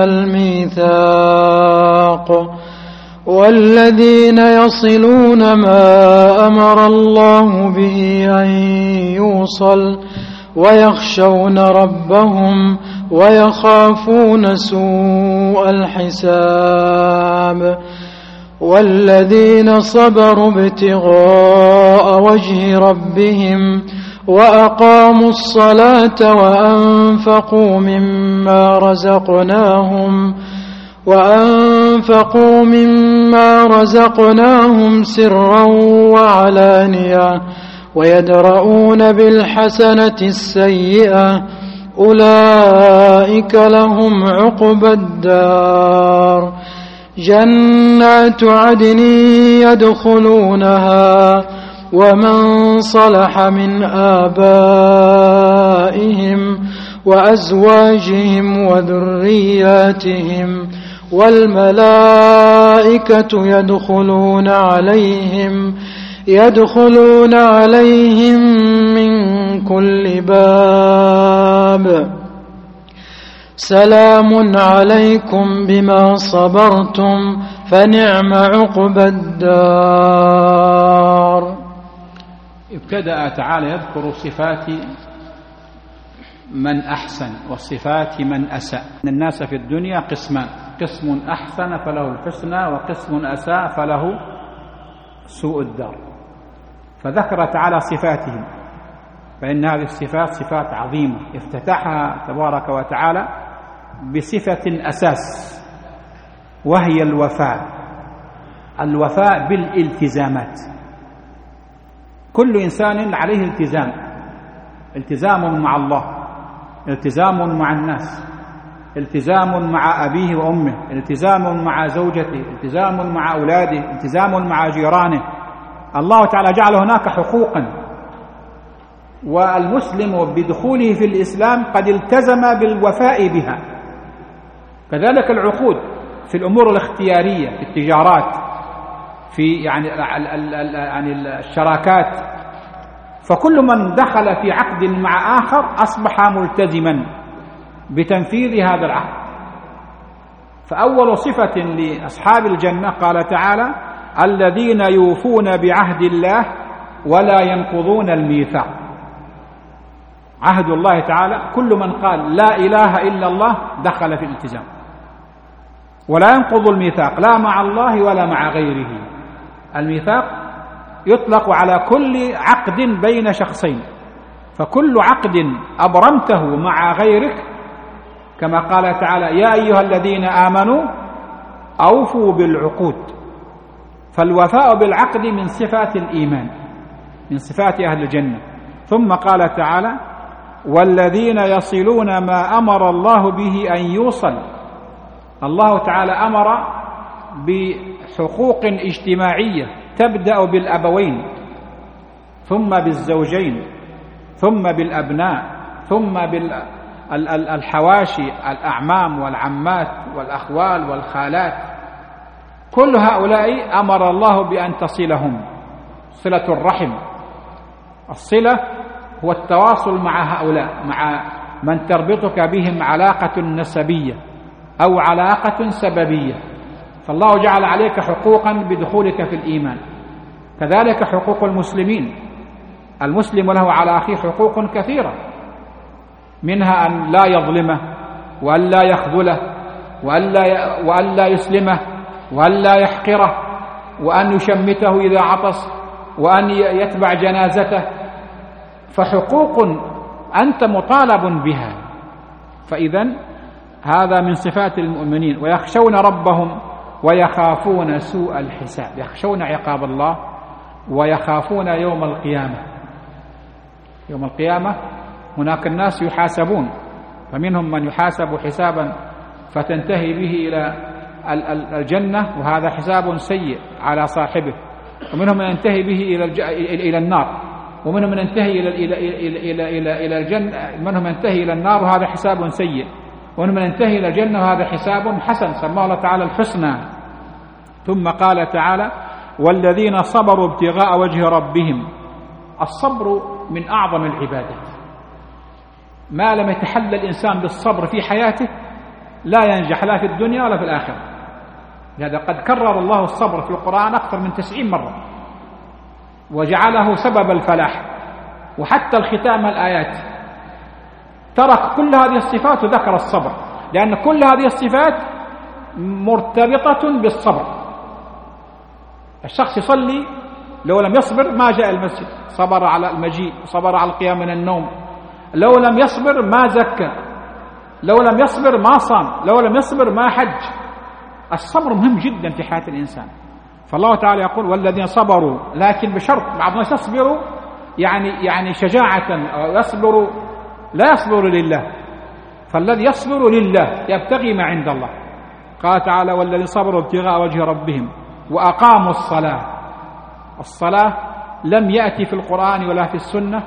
الميثاق والذين يصلون ما أمر الله به أن يوصل ويخشون ربهم ويخافون سوء الحساب والذين صبروا ابتغاء وجه ربهم وأقاموا الصلاة وأنفقوا مما رزقناهم سرا وعلانية ويدرؤون بالحسنة السيئة أولئك لهم عقبى الدار جنات عدن يدخلونها ومن صلح من آبائهم وأزواجهم والملائكة يدخلون عليهم من كل باب سلام عليكم بما صبرتم فنعم عقبى الدار. ابتدأ تعالى يذكر صفات من أحسن وصفات من أساء. الناس في الدنيا قسمان: قسم أحسن فله الحسنى، وقسم أساء فله سوء الدار. فذكر تعالى صفاتهم، فإن هذه الصفات صفات عظيمة افتتحها تبارك وتعالى بصفة أساس، وهي الوفاء بالالتزامات. كل إنسان عليه التزام مع الله، التزام مع الناس، التزام مع أبيه وأمه، التزام مع زوجته، التزام مع أولاده، التزام مع جيرانه. الله تعالى جعل هناك حقوقا، والمسلم بدخوله في الإسلام قد التزم بالوفاء بها. كذلك العقود في الأمور الاختيارية، في التجارات، في يعني الشراكات. فكل من دخل في عقد مع آخر أصبح ملتزما بتنفيذ هذا العقد. فأول صفة لأصحاب الجنة قال تعالى: الذين يوفون بعهد الله ولا ينقضون الميثاق. عهد الله تعالى كل من قال لا إله إلا الله دخل في الالتزام، ولا ينقض الميثاق لا مع الله ولا مع غيره. الميثاق يطلق على كل عقد بين شخصين، فكل عقد أبرمته مع غيرك، كما قال تعالى: يا أيها الذين آمنوا أوفوا بالعقود. فالوفاء بالعقد من صفات الإيمان، من صفات أهل الجنة. ثم قال تعالى: والذين يصلون ما أمر الله به أن يوصل. الله تعالى أمر بحقوق اجتماعية تبدأ بالأبوين، ثم بالزوجين، ثم بالأبناء، ثم بالحواشي، الأعمام والعمات والأخوال والخالات. كل هؤلاء أمر الله بأن تصلهم، صلة الرحم. الصلة هو التواصل مع هؤلاء، مع من تربطك بهم علاقة نسبية أو علاقة سببية. فالله جعل عليك حقوقا بدخولك في الإيمان. كذلك حقوق المسلمين، المسلم له على أخيه حقوق كثيرة، منها أن لا يظلمه، وأن لا يخذله، وأن لا يسلمه، وأن لا يحقره، وأن يشمته إذا عطس، وأن يتبع جنازته. فحقوق أنت مطالب بها. فإذن هذا من صفات المؤمنين: ويخشون ربهم ويخافون سوء الحساب. يخشون عقاب الله ويخافون يوم القيامة. يوم القيامة هناك الناس يحاسبون، فمنهم من يحاسب حسابا فتنتهي به إلى الجنة، وهذا حساب سيء على صاحبه. ومنهم من ينتهي به إلى النار، ومنهم من ينتهي إلى الجنة، منهم ينتهي إلى النار وهذا حساب سيء، ومنهم من ينتهي إلى الجنة وهذا حساب حسن، سماه الله تعالى الحسنى. ثم قال تعالى: والذين صبروا ابتغاء وجه ربهم. الصبر من أعظم العبادات. ما لم يتحلى الإنسان بالصبر في حياته لا ينجح، لا في الدنيا ولا في الآخرة. لهذا قد كرر الله الصبر في القرآن أكثر من 90 مرة، وجعله سبب الفلاح. وحتى الختام الآيات ترك كل هذه الصفات وذكر الصبر، لأن كل هذه الصفات مرتبطة بالصبر. الشخص يصلي لو لم يصبر ما جاء المسجد، صبر على المجيء، صبر على القيام من النوم. لو لم يصبر ما زكى، لو لم يصبر ما صام، لو لم يصبر ما حج. الصبر مهم جدا في حياة الإنسان. فالله تعالى يقول: والذين صبروا، لكن بشرط. بعض الناس يصبروا يعني شجاعة، أو يصبر لا يصبر لله. فالذي يصبر لله يبتغي ما عند الله. قال تعالى: والذين صبروا ابتغاء وجه ربهم وأقاموا الصلاة. الصلاة لم يأتي في القرآن ولا في السنة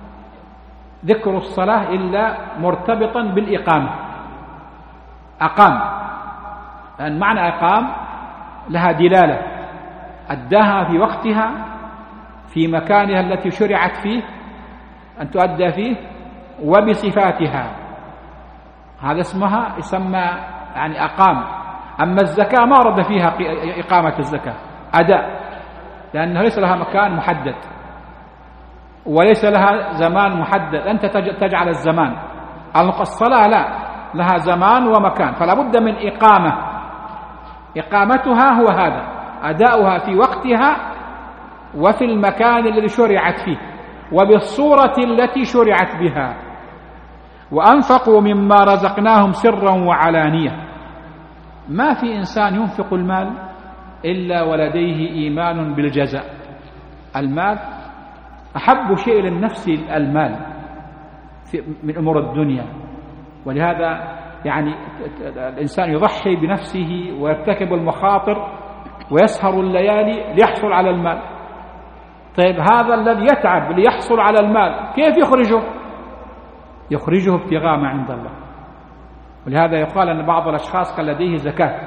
ذكر الصلاة إلا مرتبطا بالإقامة. أقام لأن معنى أقام لها دلالة، أداها في وقتها في مكانها التي شرعت فيه أن تؤدى فيه وبصفاتها، هذا اسمها يسمى يعني أقام. أما الزكاة ما ورد فيها إقامة الزكاة، أداء، لأنه ليس لها مكان محدد وليس لها زمان محدد، أنت تجعل الزمان. الصلاة لا، لها زمان ومكان، فلا بد من إقامة، إقامتها هو هذا، أداؤها في وقتها وفي المكان الذي شرعت فيه وبالصورة التي شرعت بها. وأنفقوا مما رزقناهم سرا وعلانية، ما في إنسان ينفق المال إلا ولديه إيمان بالجزاء. المال أحب شيء للنفس، المال من أمور الدنيا، ولهذا يعني الإنسان يضحي بنفسه ويرتكب المخاطر ويسهر الليالي ليحصل على المال. طيب هذا الذي يتعب ليحصل على المال كيف يخرجه؟ يخرجه ابتغاء ما عند الله. ولهذا يقال أن بعض الأشخاص كان لديه زكاة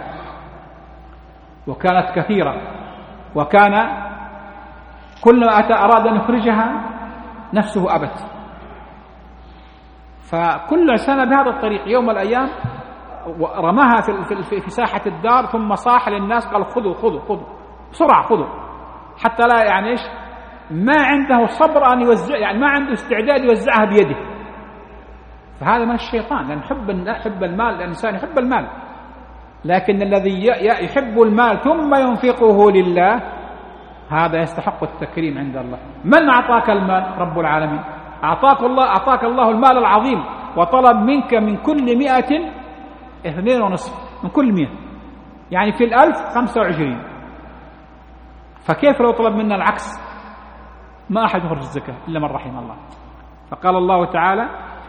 وكانت كثيرة، وكان كلما أراد أن يخرجها نفسه أبت، فكل سنة بهذا الطريق. يوم الأيام رماها في ساحة الدار، ثم صاح للناس قال خذوا خذوا خذوا بسرعة خذوا، حتى لا يعني إيش ما عنده صبر أن يوزع، يعني ما عنده استعداد يوزعها بيده. فهذا من الشيطان، لأن يحب المال، الإنسان يحب المال، لكن الذي يحب المال ثم ينفقه لله هذا يستحق التكريم عند الله. من أعطاك المال؟ رب العالمين. أعطاك الله المال العظيم، وطلب منك من كل 100 2.5، من كل 100 يعني في 1000 25. فكيف لو طلب منا العكس؟ ما أحد يخرج الزكاة إلا من رحم الله. فقال الله تعالى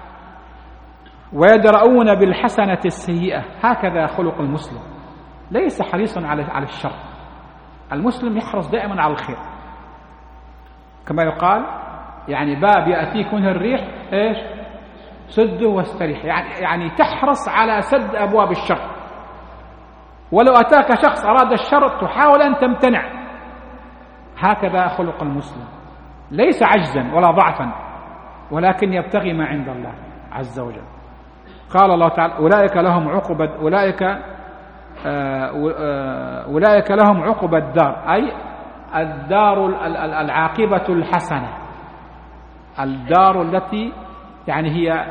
ويدرؤون بالحسنة السيئة. هكذا خلق المسلم، ليس حريصا على الشر. المسلم يحرص دائما على الخير، كما يقال يعني باب يأتيك منه الريح إيش سده واستريح، يعني تحرص على سد أبواب الشر. ولو أتاك شخص أراد الشر تحاول أن تمتنع. هكذا خلق المسلم، ليس عجزا ولا ضعفا، ولكن يبتغي ما عند الله عز وجل. قال الله تعالى أولئك لهم عقبى الدار، أي الدار العاقبة الحسنة، الدار التي يعني هي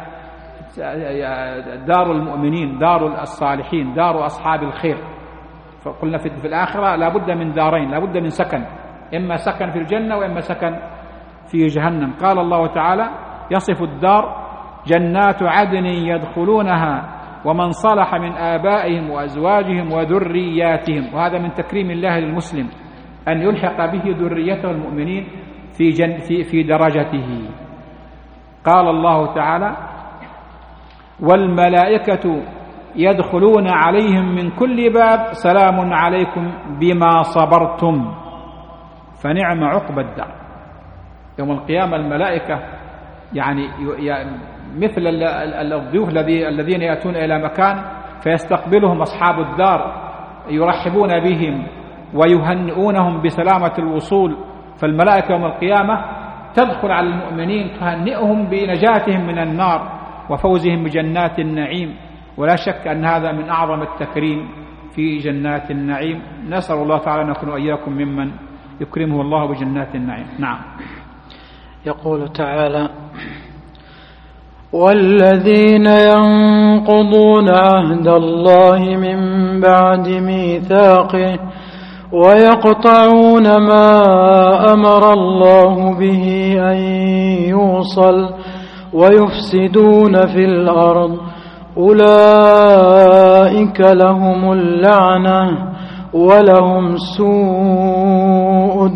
دار المؤمنين، دار الصالحين، دار أصحاب الخير. فقلنا في الآخرة لا بد من دارين، لا بد من سكن، إما سكن في الجنة وإما سكن في جهنم. قال الله تعالى يصف الدار جنات عدن يدخلونها ومن صلح من آبائهم وأزواجهم وذرياتهم. وهذا من تكريم الله للمسلم أن يلحق به ذريته المؤمنين في درجته. قال الله تعالى والملائكة يدخلون عليهم من كل باب سلام عليكم بما صبرتم فنعم عقبى الدار. يوم القيامة الملائكة يعني مثل الضيوف الذين يأتون إلى مكان فيستقبلهم أصحاب الدار، يرحبون بهم ويهنئونهم بسلامة الوصول. فالملائكة يوم القيامة تدخل على المؤمنين تهنئهم بنجاتهم من النار وفوزهم بجنات النعيم. ولا شك أن هذا من أعظم التكريم في جنات النعيم. نسأل الله تعالى أن نكون وإياكم ممن يكرمه الله بجنات النعيم. نعم. يقول تعالى والذين ينقضون عهد الله من بعد ميثاقه ويقطعون ما أمر الله به أن يوصل ويفسدون في الأرض أولئك لهم اللعنة ولهم سوء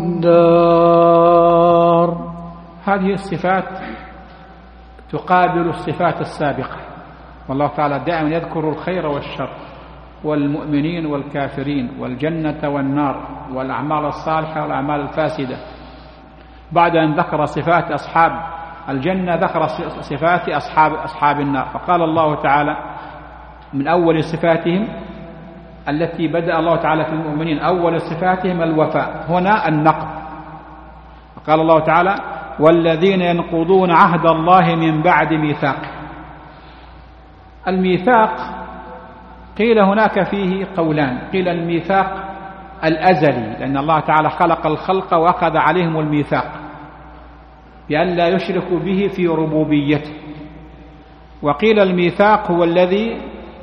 الدار. هذه الصفات تقابل الصفات السابقة، والله تعالى دائما يذكر الخير والشر والمؤمنين والكافرين والجنة والنار والأعمال الصالحة والأعمال الفاسدة. بعد أن ذكر صفات أصحاب الجنة ذكر صفات أصحاب النار، فقال الله تعالى من أول صفاتهم التي بدأ الله تعالى في المؤمنين أول صفاتهم الوفاء، هنا النقض. قال الله تعالى: والذين ينقضون عهد الله من بعد ميثاقه. الميثاق قيل هناك فيه قولان، قيل الميثاق الأزلي لأن الله تعالى خلق الخلق وأخذ عليهم الميثاق بأن لا يشركوا به في ربوبيته، وقيل الميثاق هو الذي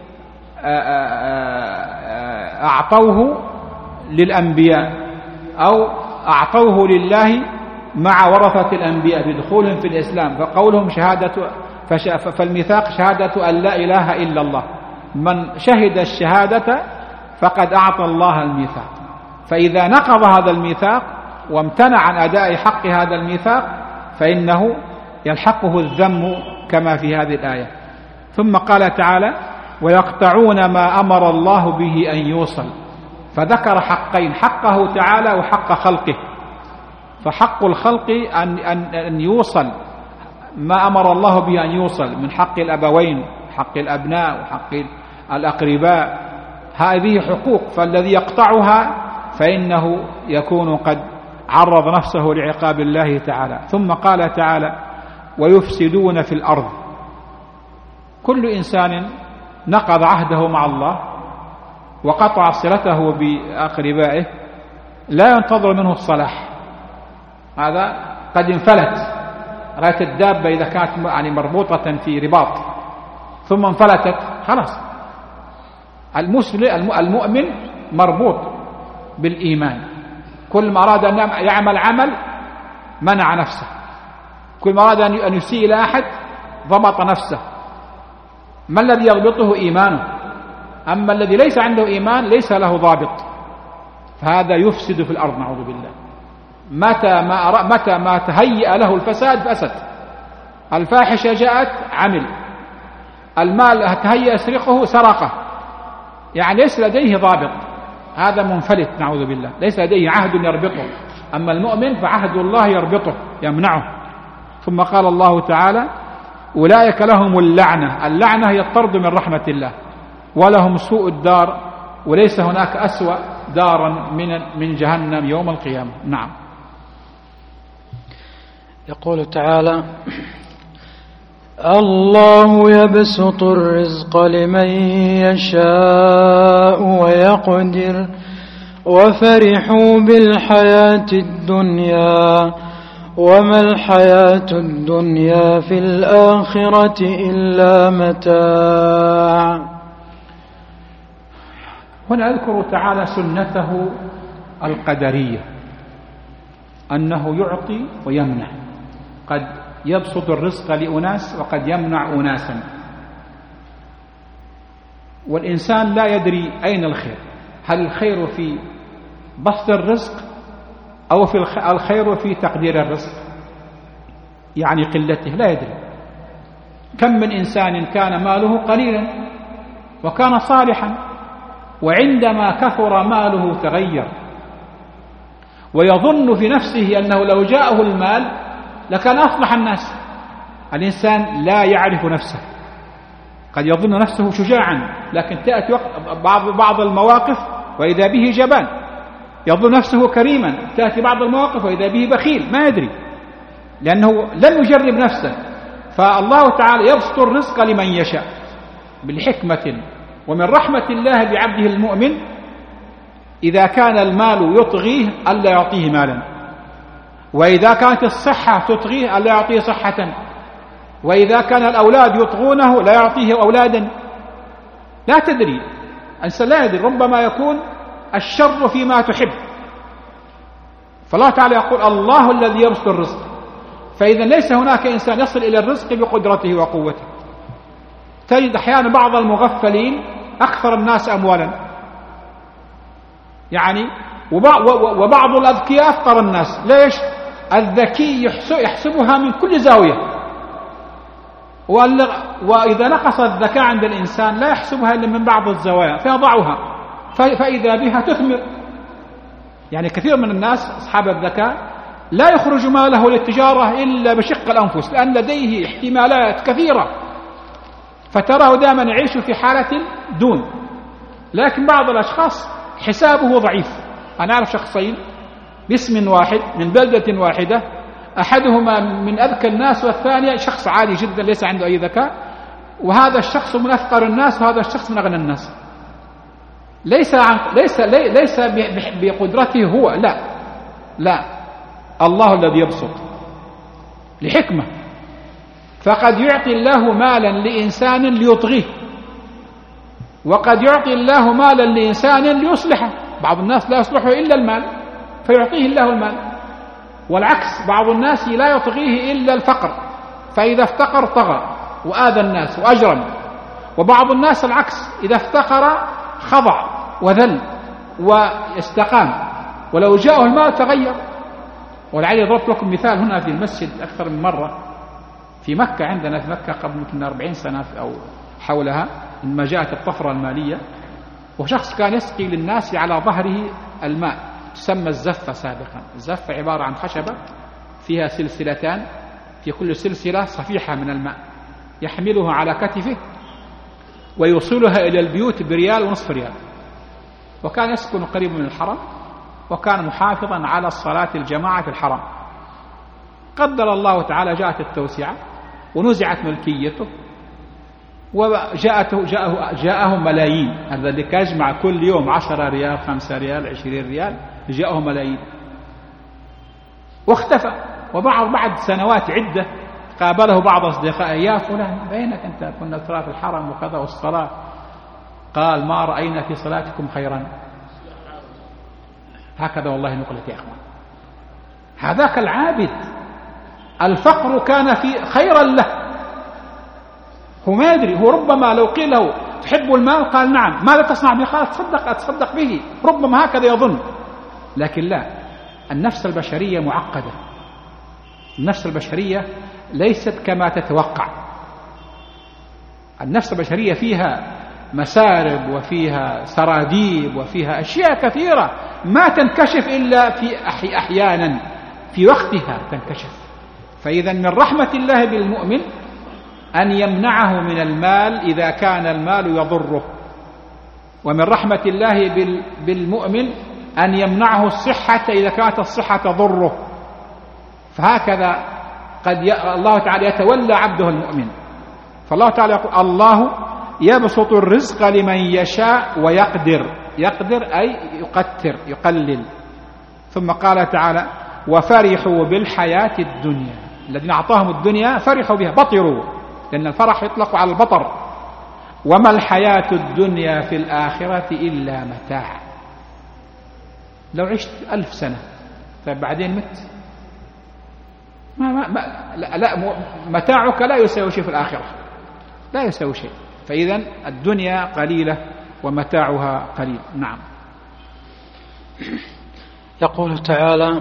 أعطوه للأنبياء أو أعطوه لله مع ورثة الأنبياء بدخولهم في الإسلام، فقولهم فالميثاق شهادة أن لا إله إلا الله، من شهد الشهادة فقد أعطى الله الميثاق. فإذا نقض هذا الميثاق وامتنع عن أداء حق هذا الميثاق فإنه يلحقه الذم كما في هذه الآية. ثم قال تعالى: ويقطعون ما أمر الله به أن يوصل، فذكر حقين: حقه تعالى وحق خلقه. فحق الخلق أن يوصل ما أمر الله به أن يوصل من حق الأبوين، حق الأبناء، وحق الأقرباء، هذه حقوق، فالذي يقطعها فإنه يكون قد عرض نفسه لعقاب الله تعالى. ثم قال تعالى: ويفسدون في الأرض. كل إنسان نقض عهده مع الله وقطع صلته بأقربائه لا ينتظر منه الصلاح، هذا قد انفلت. رأيت الدابة إذا كانت مربوطة في رباط ثم انفلتت خلاص. المؤمن مربوط بالإيمان، كل ما أراد أن يعمل عمل منع نفسه، كل ما أراد أن يسيء إلى أحد ضبط نفسه. ما الذي يضبطه؟ إيمانه. أما الذي ليس عنده إيمان ليس له ضابط، فهذا يفسد في الأرض نعوذ بالله. متى ما تهيأ له الفساد فسد. الفاحشة جاءت عمل، المال تهيأ يسرقه سرقه، يعني ليس لديه ضابط، هذا منفلت نعوذ بالله، ليس لديه عهد يربطه. أما المؤمن فعهد الله يربطه يمنعه. ثم قال الله تعالى: أولئك لهم اللعنة. اللعنة هي الطرد من رحمة الله، ولهم سوء الدار، وليس هناك أسوأ دارا من جهنم يوم القيامة. نعم. يقول تعالى: الله يبسط الرزق لمن يشاء ويقدر وفرحوا بالحياة الدنيا وما الحياة الدنيا في الآخرة إلا متاع. هنا أذكر تعالى سنته القدرية، أنه يعطي ويمنع، قد يبسط الرزق لأناس وقد يمنع أناسا، والإنسان لا يدري أين الخير، هل الخير في بسط الرزق أو في الخير في تقدير الرزق، يعني قلته، لا يدري. كم من إنسان كان ماله قليلا وكان صالحا، وعندما كثر ماله تغير ويظن في نفسه أنه لو جاءه المال لكان أصلح الناس. الإنسان لا يعرف نفسه، قد يظن نفسه شجاعا، لكن تأتي بعض المواقف وإذا به جبان، يظن نفسه كريما، تأتي بعض المواقف وإذا به بخيل، ما يدري، لأنه لم يجرب نفسه. فالله تعالى يبسط الرزق لمن يشاء بالحكمة، ومن رحمة الله بعبده المؤمن إذا كان المال يطغيه ألا يعطيه مالا، وإذا كانت الصحة تطغيه ألا يعطيه صحة، وإذا كان الأولاد يطغونه لا يعطيه أولادا. لا تدري، أنت لا يدري، ربما يكون الشر فيما تحب. فالله تعالى يقول: الله الذي يبسط الرزق. فإذا ليس هناك إنسان يصل إلى الرزق بقدرته وقوته. تجد أحيانا بعض المغفلين أكثر الناس أموالا، يعني وبعض الأذكياء أفقر الناس. ليش؟ الذكي يحسبها من كل زاوية، وإذا نقص الذكاء عند الإنسان لا يحسبها إلا من بعض الزوايا فيضعها، فإذا بها تثمر. يعني كثير من الناس أصحاب الذكاء لا يخرج ماله للتجارة إلا بشق الأنفس، لأن لديه احتمالات كثيرة، فتراه دائما يعيش في حالة دون. لكن بعض الأشخاص حسابه ضعيف. أنا أعرف شخصين باسم واحد من بلدة واحدة، أحدهما من أذكى الناس والثاني شخص عادي جدا ليس عنده أي ذكاء، وهذا الشخص من أفقر الناس وهذا الشخص من أغنى الناس. ليس بقدرته هو، لا، الله الذي يبسط لحكمة. فقد يعطي الله مالا لإنسان ليطغيه، وقد يعطي الله مالا لإنسان ليصلحه. بعض الناس لا يصلحه إلا المال فيعطيه الله المال، والعكس بعض الناس لا يطغيه إلا الفقر، فإذا افتقر طغى وآذى الناس وأجرم. وبعض الناس العكس، إذا افتقر خضع وذل واستقام، ولو جاءه المال تغير. ولعلي ضربت لكم مثال هنا في المسجد أكثر من مرة في مكة، عندنا في مكة قبل يمكن 40 سنة أو حولها لما جاءت الطفرة المالية، وشخص كان يسقي للناس على ظهره الماء، تسمى الزفة سابقا. الزفة عبارة عن خشبة فيها سلسلتان، في كل سلسلة صفيحة من الماء، يحملها على كتفه ويوصلها إلى البيوت بريال ونصف ريال. وكان يسكن قريب من الحرم، وكان محافظا على الصلاة الجماعة في الحرم. قدر الله تعالى جاءت التوسعة ونزعت ملكيته، وجاءه ملايين. الذي يجمع كل يوم 10 ريال 5 ريال 20 ريال جاءه ملايين، واختفى. بعد سنوات عدة قابله بعض أصدقائه: يا فلان بينك أنت؟ كنا ترى في الحرم وكذا والصلاة. قال: ما رأينا في صلاتكم خيرا. هكذا والله نقلت يا أخوان. هذاك العابد الفقر كان في خيرا له، هو ما يدري. هو ربما لو قيل له: تحب المال؟ قال: نعم. ماذا تصنع به؟ قال: أتصدق به. ربما هكذا يظن، لكن لا. النفس البشرية معقدة، النفس البشرية ليست كما تتوقع. النفس البشرية فيها مسارب وفيها سراديب وفيها أشياء كثيرة ما تنكشف إلا في أحيانا في وقتها تنكشف. فإذا من رحمة الله بالمؤمن أن يمنعه من المال إذا كان المال يضره، ومن رحمة الله بالمؤمن أن يمنعه الصحة إذا كانت الصحة تضره. فهكذا الله تعالى يتولى عبده المؤمن. فالله تعالى يقول: الله يبسط الرزق لمن يشاء ويقدر. يقدر أي يقتر يقلل. ثم قال تعالى: وفرحوا بالحياة الدنيا. الذين أعطاهم الدنيا فرحوا بها، بطروا، لأن الفرح يطلق على البطر. وما الحياة الدنيا في الآخرة إلا متاع. لو عشت 1000 سنة طيب بعدين مت، متاعك لا يساوي شيء في الآخرة، لا يساوي شيء. فإذا الدنيا قليلة ومتاعها قليل. نعم. يقول تعالى: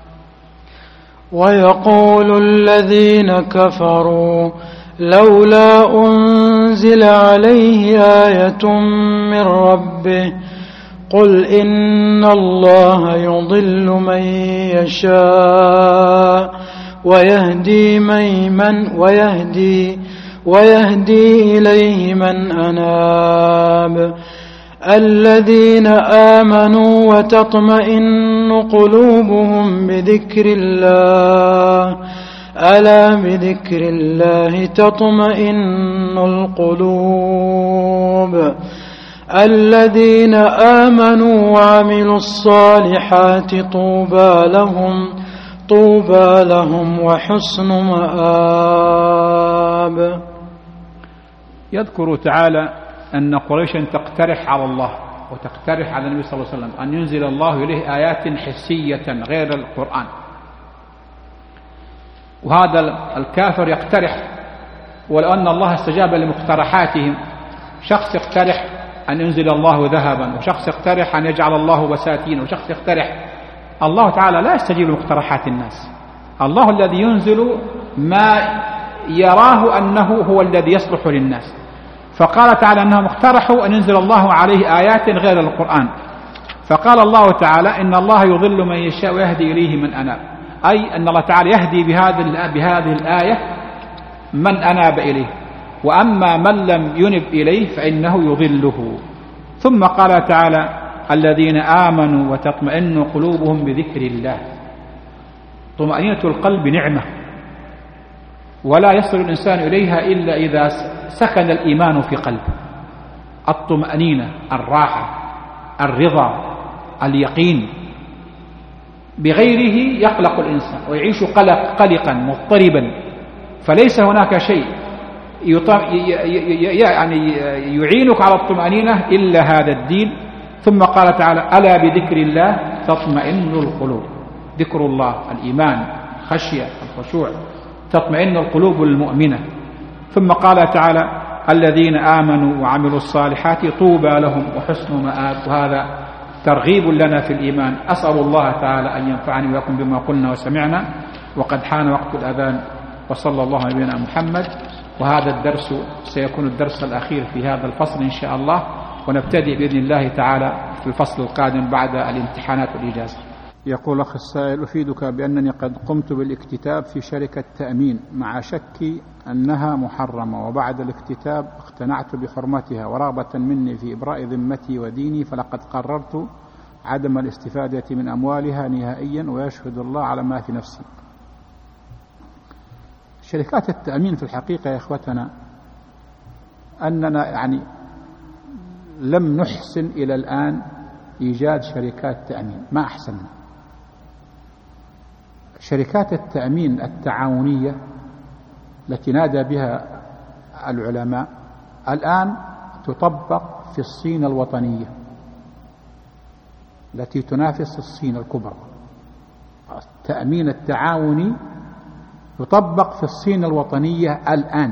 ويقول الذين كفروا لولا أنزل عليه آية من ربه قل إن الله يضل من يشاء ويهدي إليه من أناب الذين آمنوا وتطمئن قلوبهم بذكر الله ألا بذكر الله تطمئن القلوب الذين آمنوا وعملوا الصالحات طوبى لهم وحسن مآب. يذكر تعالى أن قريشا تقترح على الله وتقترح على النبي صلى الله عليه وسلم أن ينزل الله إليه آيات حسية غير القرآن. وهذا الكافر يقترح، ولو أن الله استجاب لمقترحاتهم. شخص يقترح أن ينزل الله ذهبا، وشخص يقترح أن يجعل الله بساتين، وشخص يقترح. الله تعالى لا يستجيب لمقترحات الناس. الله الذي ينزل ما يراه أنه هو الذي يصلح للناس. فقال تعالى أنهم اقترحوا أن ينزل الله عليه آيات غير القرآن. فقال الله تعالى: إن الله يضل من يشاء ويهدي إليه من أناب، أي أن الله تعالى يهدي بهذه الآية من أناب إليه، وأما من لم ينب إليه فإنه يضله. ثم قال تعالى: الذين آمنوا وتطمئن قلوبهم بذكر الله. طمأنينة القلب نعمة، ولا يصل الإنسان إليها إلا إذا سكن الإيمان في قلبه. الطمأنينة، الراحة، الرضا، اليقين. بغيره يقلق الإنسان ويعيش قلقا مضطربا، فليس هناك شيء يعني يعينك على الطمأنينة إلا هذا الدين. ثم قال تعالى: ألا بذكر الله تطمئن القلوب. ذكر الله، الإيمان، خشية، الخشوع، تطمئن القلوب المؤمنة. ثم قال تعالى: الذين آمنوا وعملوا الصالحات طوبى لهم وحسن مآب. وهذا ترغيب لنا في الإيمان. أسأل الله تعالى أن ينفعني ويكون بما قلنا وسمعنا. وقد حان وقت الأذان، وصلى الله على نبينا محمد. وهذا الدرس سيكون الدرس الأخير في هذا الفصل إن شاء الله، ونبتدئ بإذن الله تعالى في الفصل القادم بعد الامتحانات والإجازة. يقول أخ السائل: أفيدك بأنني قد قمت بالاكتتاب في شركة تأمين مع شكي أنها محرمة، وبعد الاكتتاب اقتنعت بحرمتها، ورغبة مني في إبراء ذمتي وديني فلقد قررت عدم الاستفادة من أموالها نهائيا، ويشهد الله على ما في نفسي. شركات التأمين في الحقيقة يا إخوتنا أننا يعني لم نحسن إلى الآن إيجاد شركات تأمين، ما أحسننا. شركات التأمين التعاونية التي نادى بها العلماء الآن تطبق في الصين الوطنية التي تنافس الصين الكبرى. التأمين التعاوني يطبق في الصين الوطنية الآن.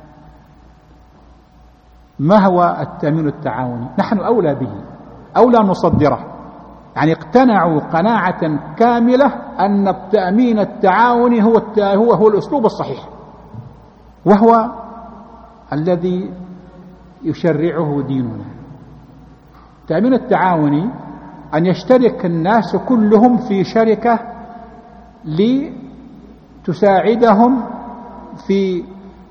ما هو التأمين التعاوني؟ نحن أولى به، أولى نصدره. يعني اقتنعوا قناعة كاملة أن التأمين التعاوني هو الأسلوب الصحيح، وهو الذي يشرعه ديننا. التأمين التعاوني أن يشترك الناس كلهم في شركة لتساعدهم في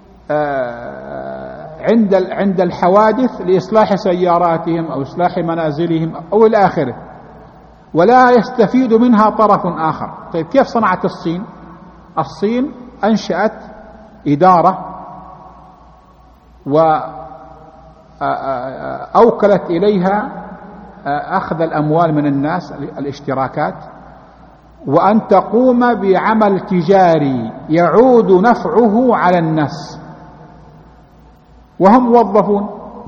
عند الحوادث لإصلاح سياراتهم أو إصلاح منازلهم أو إلى آخره، ولا يستفيد منها طرف آخر. طيب كيف صنعت الصين؟ الصين أنشأت إدارة وأوكلت إليها أخذ الأموال من الناس، الاشتراكات، وأن تقوم بعمل تجاري يعود نفعه على الناس، وهم موظفون،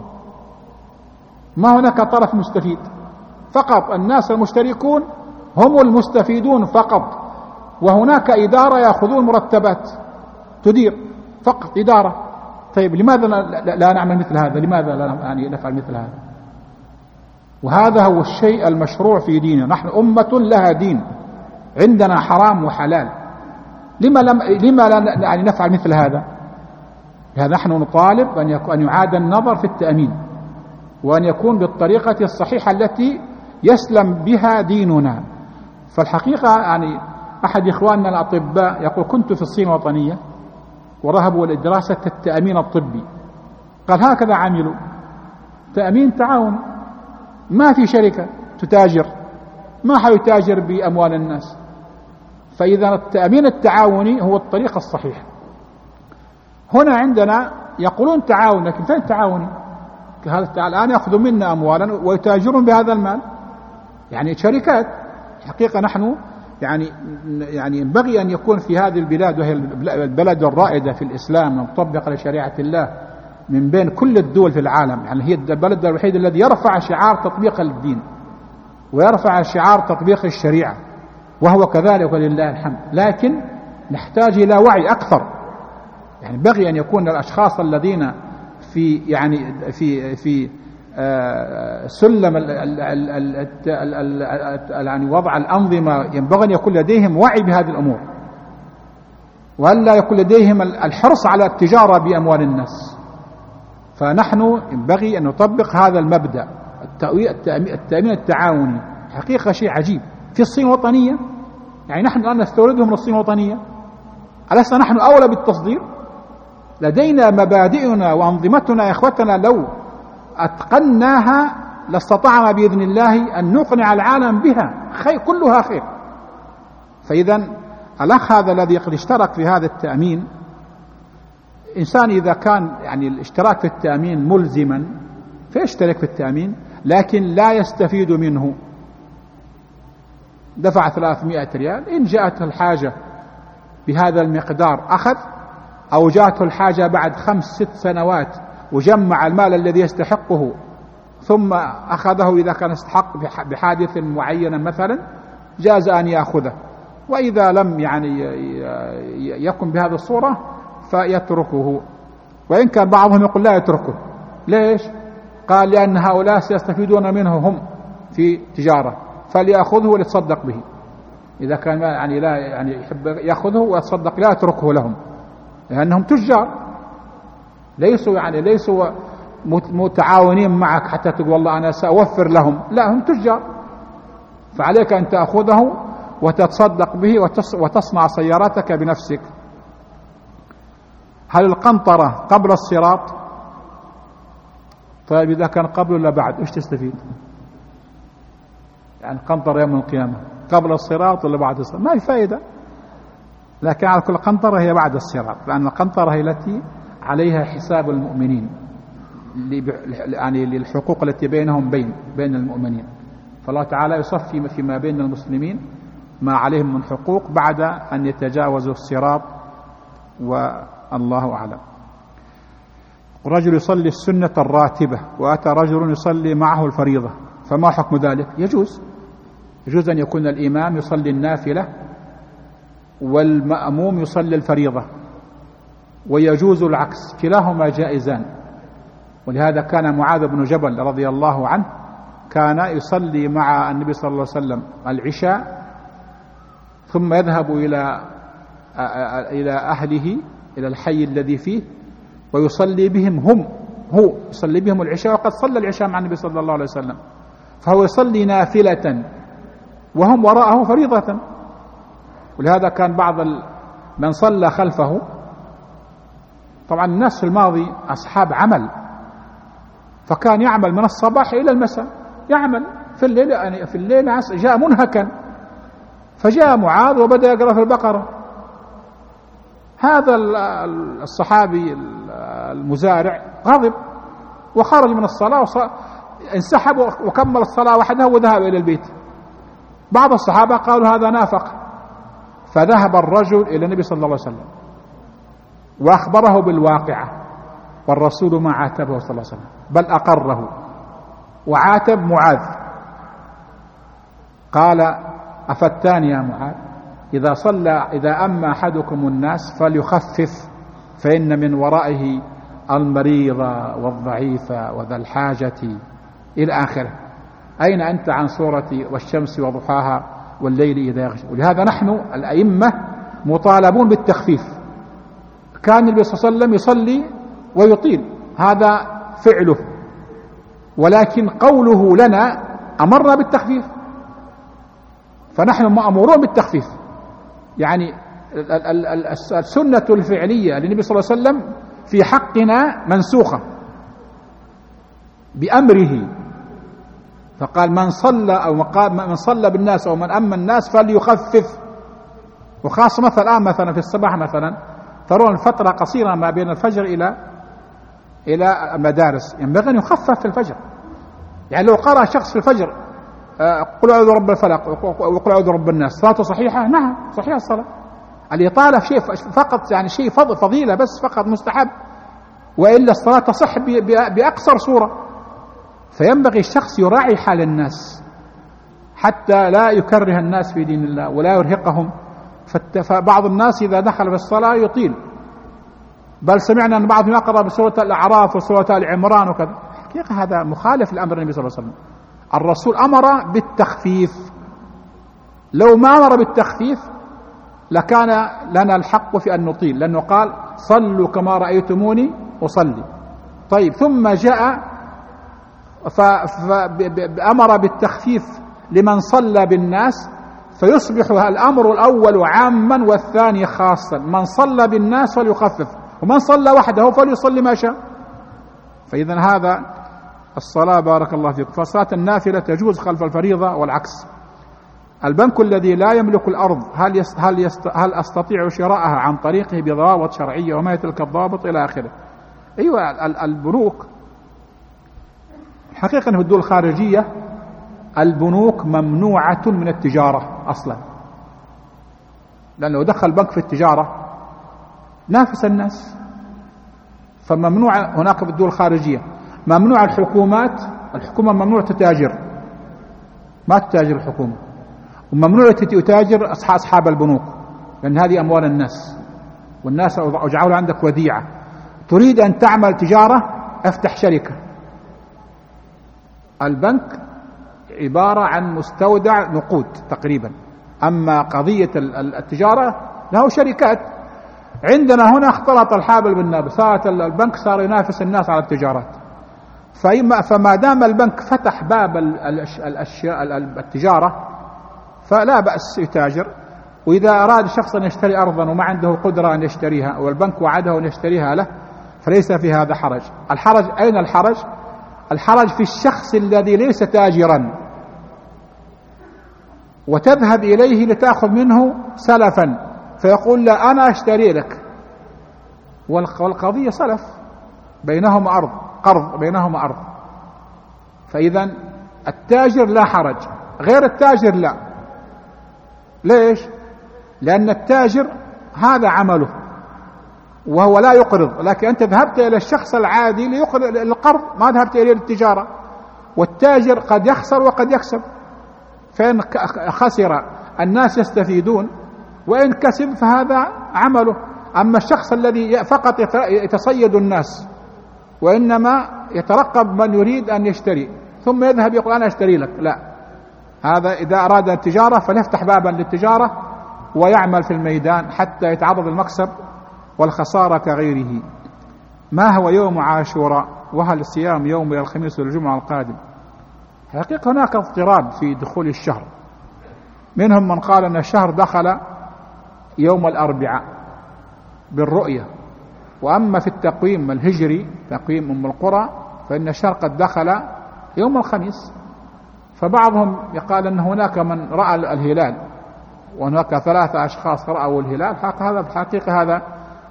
ما هناك طرف مستفيد، فقط الناس المشتركون هم المستفيدون فقط، وهناك إدارة يأخذون مرتبات تدير فقط إدارة. طيب لماذا لا نعمل مثل هذا؟ لماذا لا نفعل مثل هذا؟ وهذا هو الشيء المشروع في ديننا. نحن أمة لها دين، عندنا حرام وحلال. لما لا نفعل مثل هذا؟ لهذا نحن نطالب أن يعاد النظر في التأمين، وأن يكون بالطريقة الصحيحة التي يسلم بها ديننا. فالحقيقة يعني أحد إخواننا الأطباء يقول: كنت في الصين الوطنية وذهبوا لدراسة التأمين الطبي، قال هكذا عملوا، تأمين تعاون، ما في شركة تتاجر، ما حيتاجر بأموال الناس. فإذا التأمين التعاوني هو الطريقة الصحيحة. هنا عندنا يقولون تعاون، لكن فين التعاوني؟ الآن يأخذوا منا أموالا ويتاجرون بهذا المال، يعني شركات. حقيقة نحن يعني ينبغي أن يكون في هذه البلاد، وهي البلد الرائدة في الإسلام المطبقة لشريعة الله من بين كل الدول في العالم، يعني هي البلد الوحيد الذي يرفع شعار تطبيق الدين ويرفع شعار تطبيق الشريعة، وهو كذلك ولله الحمد. لكن نحتاج إلى وعي أكثر. يعني بغي أن يكون الأشخاص الذين في سلم يعني وضع الأنظمة ينبغي أن يكون لديهم وعي بهذه الأمور، وألا يكون لديهم الحرص على التجارة بأموال الناس. فنحن ينبغي أن نطبق هذا المبدأ، التأمين التعاوني. حقيقة شيء عجيب في الصين الوطنية، يعني نحن الآن نستوردهم من الصين الوطنية، ألسنا نحن أولى بالتصدير؟ لدينا مبادئنا وأنظمتنا يا إخوتنا، لو أتقناها لاستطعنا بإذن الله أن نقنع العالم بها، خير كلها خير. فإذا الأخ هذا الذي قد اشترك في هذا التأمين، إنسان إذا كان يعني الاشتراك في التأمين ملزما فيشترك في التأمين، لكن لا يستفيد منه. دفع 300 ريال، إن جاءته الحاجة بهذا المقدار أخذ، أو جاءته الحاجة بعد 5-6 سنوات وجمع المال الذي يستحقه ثم أخذه إذا كان يستحق بحادث معين مثلا، جاز أن يأخذه. وإذا لم يعني يكن بهذه الصورة فيتركه. وإن كان بعضهم يقول لا يتركه، ليش؟ قال لأن هؤلاء سيستفيدون منه هم في تجارة، فليأخذه وليتصدق به. إذا كان يعني لا يعني يحب يأخذه ويتصدق، لا يتركه لهم، لأنهم تجار، ليسوا متعاونين معك حتى تقول والله أنا سأوفر لهم، لا، هم تجار، فعليك أن تأخذه وتتصدق به وتصنع سيارتك بنفسك. هل القنطرة قبل الصراط؟ طيب إذا كان قبل ولا بعد إيش تستفيد؟ يعني قنطرة يوم القيامة قبل الصراط ولا بعد الصراط؟ ما هي فائدة. لكن على كل قنطرة هي بعد الصراط، لأن القنطرة هي التي عليها حساب المؤمنين، يعني للحقوق التي بينهم بين المؤمنين. فالله تعالى يصفي فيما بين المسلمين ما عليهم من حقوق بعد أن يتجاوزوا الصراط، والله أعلم. رجل يصلي السنة الراتبة وأتى رجل يصلي معه الفريضة، فما حكم ذلك؟ يجوز أن يكون الإمام يصلي النافلة والمأموم يصلي الفريضة، ويجوز العكس، كلاهما جائزان. ولهذا كان معاذ بن جبل رضي الله عنه كان يصلي مع النبي صلى الله عليه وسلم العشاء، ثم يذهب إلى أهله، إلى الحي الذي فيه، ويصلي بهم هو يصلي بهم العشاء، وقد صلى العشاء مع النبي صلى الله عليه وسلم، فهو يصلي نافلة وهم وراءه فريضة. ولهذا كان بعض من صلى خلفه، طبعا الناس في الماضي أصحاب عمل، فكان يعمل من الصباح إلى المساء، يعمل في الليل، يعني في الليل جاء منهكا، فجاء معاذ وبدأ يقرأ في البقرة. هذا الصحابي المزارع غضب وخرج من الصلاة انسحب وكمل الصلاة وحده وذهب إلى البيت. بعض الصحابة قالوا هذا نافق، فذهب الرجل إلى النبي صلى الله عليه وسلم وأخبره بالواقعة، والرسول ما عاتبه صلى الله عليه وسلم، بل أقره وعاتب معاذ. قال أفتان يا معاذ، إذا أما أحدكم الناس فليخفف، فإن من ورائه المريض والضعيف وذا الحاجة إلى آخره. أين أنت عن سورة والشمس وضحاها والليل إذا يغشى؟ ولهذا نحن الأئمة مطالبون بالتخفيف. كان النبي صلى الله عليه وسلم يصلي ويطيل، هذا فعله، ولكن قوله لنا أمرنا بالتخفيف، فنحن مأمورون بالتخفيف. يعني السنة الفعلية للنبي صلى الله عليه وسلم في حقنا منسوخة بأمره، فقال من صلى بالناس أو من أما الناس فليخفف. وخاصة مثلا في الصباح مثلا ترون الفترة قصيرة ما بين الفجر إلى المدارس، ينبغي أن يخفف في الفجر. يعني لو قرأ شخص في الفجر قل أعوذ برب الفلق وقل أعوذ برب الناس، صلاته صحيحة؟ نعم صحيحة الصلاة. الإطالة شيء فقط، يعني شيء فضيلة بس فقط مستحب، وإلا الصلاة تصح بأقصر صورة. فينبغي الشخص يراعي حال الناس حتى لا يكره الناس في دين الله ولا يرهقهم. فبعض الناس إذا دخل في الصلاة يطيل، بل سمعنا أن بعضهم يقرأ بسورة الأعراف وسورة العمران وكذا. حقيقة هذا مخالف لأمر النبي صلى الله عليه وسلم. الرسول أمر بالتخفيف، لو ما أمر بالتخفيف لكان لنا الحق في أن نطيل، لأنه قال صلوا كما رأيتموني أصلي. طيب ثم جاء فأمر بالتخفيف لمن صلى بالناس، فيصبح الأمر الأول عاما والثاني خاصا. من صلى بالناس فليخفف، ومن صلى وحده فليصلي ما شاء. فإذا هذا الصلاة بارك الله فيك، فصلاة النافلة تجوز خلف الفريضة والعكس. البنك الذي لا يملك الأرض هل أستطيع شراءها عن طريقه بضوابط شرعية وما تلك الضوابط إلى آخره؟ أيوة، البنوك حقيقة في الدول الخارجية البنوك ممنوعة من التجارة أصلا، لأنه دخل البنك في التجارة نافس الناس، فممنوع. هناك في الدول الخارجية ممنوع الحكومة ممنوع تتاجر، ما تتاجر الحكومة، وممنوع تتاجر أصحاب البنوك، لأن هذه أموال الناس، والناس أجعلوا عندك وديعة، تريد أن تعمل تجارة افتح شركة. البنك عبارة عن مستودع نقود تقريبا، أما قضية التجارة له شركات. عندنا هنا اختلط الحابل بالنابل، صارت البنك صار ينافس الناس على التجارات. فما دام البنك فتح باب التجارة فلا بأس يتاجر. وإذا أراد شخص أن يشتري أرضا وما عنده قدرة أن يشتريها والبنك وعده أن يشتريها له فليس في هذا حرج. الحرج أين الحرج؟ الحرج في الشخص الذي ليس تاجرا وتذهب إليه لتأخذ منه سلفا فيقول لا أنا أشتري لك، والقضية سلف بينهما أرض، قرض بينهما أرض. فإذا التاجر لا حرج، غير التاجر لا. ليش؟ لأن التاجر هذا عمله وهو لا يقرض، لكن أنت ذهبت إلى الشخص العادي للقرض، ما ذهبت إليه للتجارة. والتاجر قد يخسر وقد يكسب، فإن خسر الناس يستفيدون، وإن كسب فهذا عمله. أما الشخص الذي فقط يتصيد الناس وإنما يترقب من يريد أن يشتري ثم يذهب يقول أنا أشتري لك، لا. هذا إذا أراد التجارة فليفتح بابا للتجارة ويعمل في الميدان حتى يتعرض المكسب والخسارة كغيره. ما هو يوم عاشوراء؟ وهل الصيام يوم الخميس والجمعة القادم؟ حقيقة هناك اضطراب في دخول الشهر، منهم من قال أن الشهر دخل يوم الأربعاء بالرؤية، وأما في التقويم الهجري تقويم أم القرى فإن الشهر قد دخل يوم الخميس. فبعضهم يقال أن هناك من رأى الهلال وهناك 3 أشخاص رأوا الهلال. هذا بالحقيقة هذا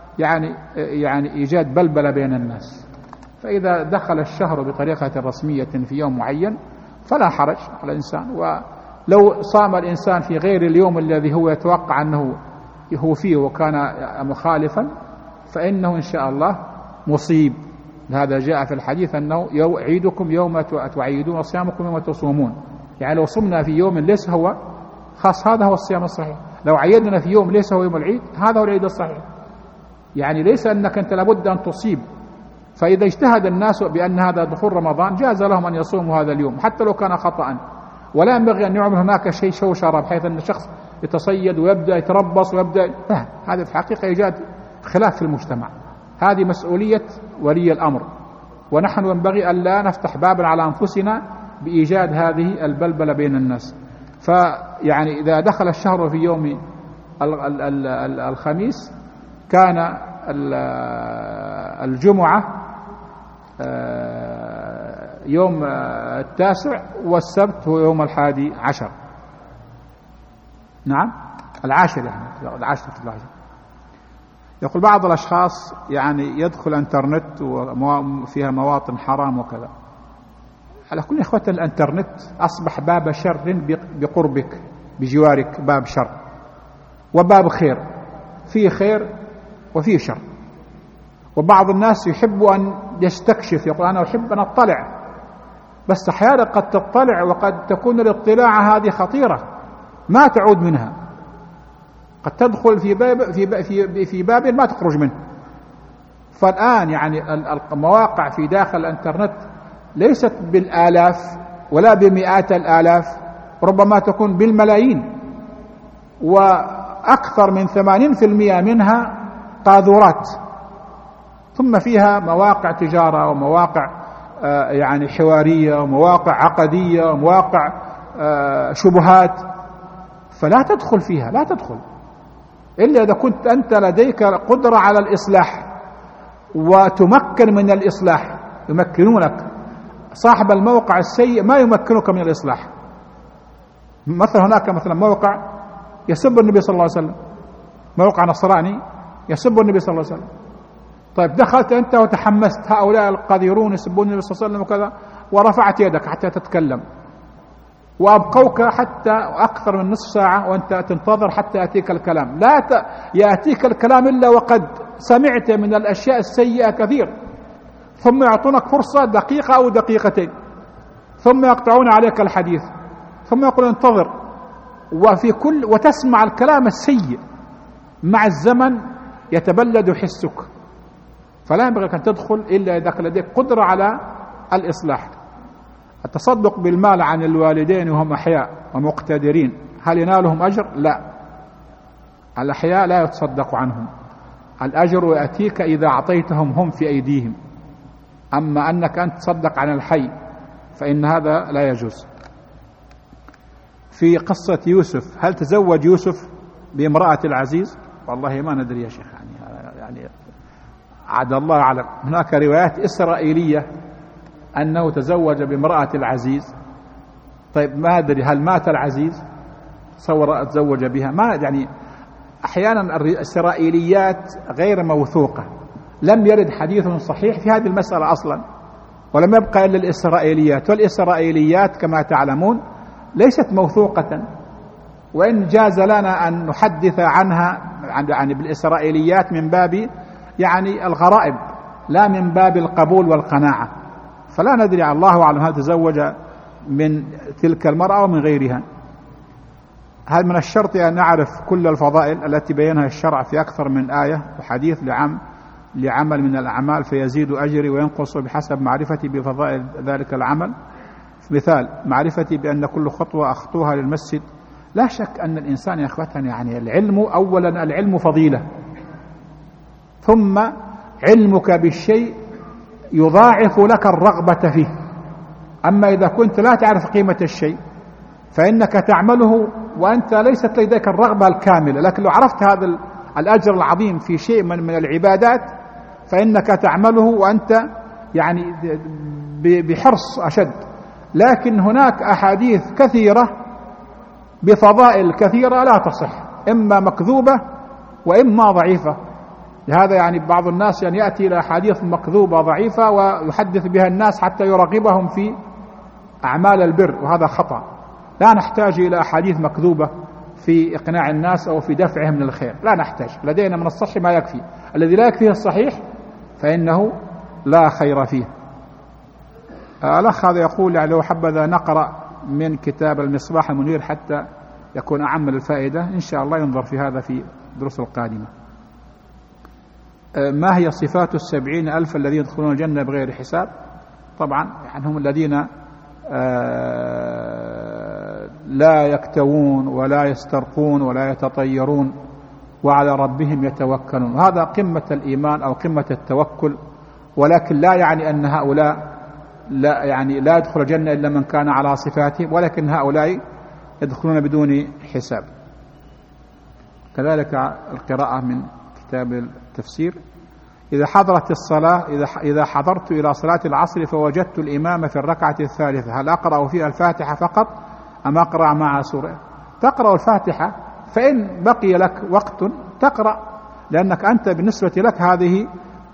يعني إيجاد بلبلة بين الناس. فإذا دخل الشهر بطريقة رسمية في يوم معين فلا حرج على الإنسان، ولو صام الإنسان في غير اليوم الذي هو يتوقع أنه هو فيه وكان مخالفا فإنه إن شاء الله مصيب. هذا جاء في الحديث أنه عيدكم يوم تعيدون وصيامكم يوم تصومون. يعني لو صمنا في يوم ليس هو خاص هذا هو الصيام الصحيح، لو عيدنا في يوم ليس هو يوم العيد هذا هو العيد الصحيح. يعني ليس أنك أنت لابد أن تصيب. فإذا اجتهد الناس بأن هذا دخول رمضان جاز لهم أن يصوموا هذا اليوم حتى لو كان خطأ، ولا ينبغي أن يعمل هناك شيء شوشرة بحيث أن الشخص يتصيد ويبدأ يتربص ويبدأ هذا في حقيقة إيجاد خلاف في المجتمع. هذه مسؤولية ولي الأمر، ونحن ينبغي أن لا نفتح بابا على أنفسنا بإيجاد هذه البلبلة بين الناس. فيعني إذا دخل الشهر في يوم الخميس كان الجمعة يوم 9 والسبت هو يوم 11. نعم 10 يعني 10 في العشر. يقول بعض الأشخاص يعني يدخل الانترنت وفيها مواطن حرام وكذا. على كل إخوة الانترنت أصبح باب شر بقربك بجوارك، باب شر وباب خير، فيه خير وفيه شر. وبعض الناس يحب أن يستكشف، يقول أنا أحب أن أطلع، بس أحيانا قد تطلع وقد تكون الاطلاع هذه خطيرة ما تعود منها، قد تدخل في باب ما تخرج منه. فالآن يعني المواقع في داخل الانترنت ليست بالآلاف ولا بمئات الآلاف، ربما تكون بالملايين، وأكثر من 80% منها قاذورات. ثم فيها مواقع تجارة ومواقع يعني حوارية ومواقع عقدية ومواقع شبهات، فلا تدخل فيها، لا تدخل إلا إذا كنت أنت لديك قدرة على الإصلاح وتمكن من الإصلاح، يمكنونك صاحب الموقع السيء ما يمكنك من الإصلاح. مثلا هناك مثلا موقع يسب النبي صلى الله عليه وسلم، موقع نصراني يسب النبي صلى الله عليه وسلم. طيب دخلت أنت وتحمست، هؤلاء القذرون يسبون النبي صلى الله عليه وسلم وكذا، ورفعت يدك حتى تتكلم، وأبقوك حتى أكثر من نصف ساعة وأنت تنتظر حتى يأتيك الكلام. لا يأتيك الكلام إلا وقد سمعت من الأشياء السيئة كثير، ثم يعطونك فرصة دقيقة أو دقيقتين، ثم يقطعون عليك الحديث، ثم يقول انتظر، وتسمع الكلام السيء. مع الزمن يتبلد حسك، فلا ينبغي أن تدخل إلا إذا كان لديك قدرة على الإصلاح. التصدق بالمال عن الوالدين وهم أحياء ومقتدرين، هل ينالهم أجر؟ لا، الأحياء لا يتصدق عنهم، الأجر يأتيك إذا أعطيتهم هم في أيديهم. أما أنك أنت تصدق عن الحي فإن هذا لا يجوز. في قصة يوسف، هل تزوج يوسف بامرأة العزيز؟ والله ما ندري يا شيخ، يعني عاد الله أعلم. هناك روايات إسرائيلية أنه تزوج بامرأة العزيز. طيب ما أدري هل مات العزيز تصور تزوج بها؟ ما يعني أحيانا الإسرائيليات غير موثوقة، لم يرد حديث صحيح في هذه المسألة أصلا، ولم يبقى إلا الإسرائيليات، والإسرائيليات كما تعلمون ليست موثوقة، وإن جاز لنا أن نحدث عنها يعني بالإسرائيليات من باب يعني الغرائب، لا من باب القبول والقناعة. فلا ندري، الله أعلم هل تزوج من تلك المرأة ومن غيرها. هل من الشرط أن نعرف كل الفضائل التي بينها الشرع في أكثر من آية وحديث لعمل من الأعمال فيزيد أجري وينقص بحسب معرفتي بفضائل ذلك العمل؟ مثال معرفتي بأن كل خطوة أخطوها للمسجد. لا شك أن الإنسان يا أخوتنا يعني العلم أولا، العلم فضيلة، ثم علمك بالشيء يضاعف لك الرغبة فيه. أما إذا كنت لا تعرف قيمة الشيء فإنك تعمله وأنت ليست لديك الرغبة الكاملة، لكن لو عرفت هذا الأجر العظيم في شيء من العبادات فإنك تعمله وأنت يعني بحرص أشد. لكن هناك أحاديث كثيرة بفضائل كثيرة لا تصح، إما مكذوبة وإما ضعيفة. لهذا يعني بعض الناس يعني يأتي إلى أحاديث مكذوبة ضعيفة ويحدث بها الناس حتى يرغبهم في أعمال البر، وهذا خطأ. لا نحتاج إلى أحاديث مكذوبة في إقناع الناس أو في دفعهم من الخير، لا نحتاج، لدينا من الصح ما يكفي. الذي لا يكفيه الصحيح فإنه لا خير فيه. الأخ هذا يقول يعني لو حبذا نقرأ من كتاب المصباح المنير حتى يكون أعم الفائدة، إن شاء الله ينظر في هذا في الدروس القادمة. ما هي صفات 70,000 الذين يدخلون الجنة بغير حساب؟ طبعا يعني هم الذين لا يكتوون ولا يسترقون ولا يتطيرون وعلى ربهم يتوكلون. هذا قمة الإيمان أو قمة التوكل، ولكن لا يعني أن هؤلاء لا يدخل الجنة إلا من كان على صفاتهم، ولكن هؤلاء يدخلون بدون حساب. كذلك القراءة من كتاب التفسير. إذا حضرت الصلاة، إذا حضرت إلى صلاة العصر فوجدت الإمام في الركعة الثالثة، هل أقرأ فيها الفاتحة فقط أم أقرأ مع سورة؟ تقرأ الفاتحة، فإن بقي لك وقت تقرأ، لأنك أنت بالنسبة لك هذه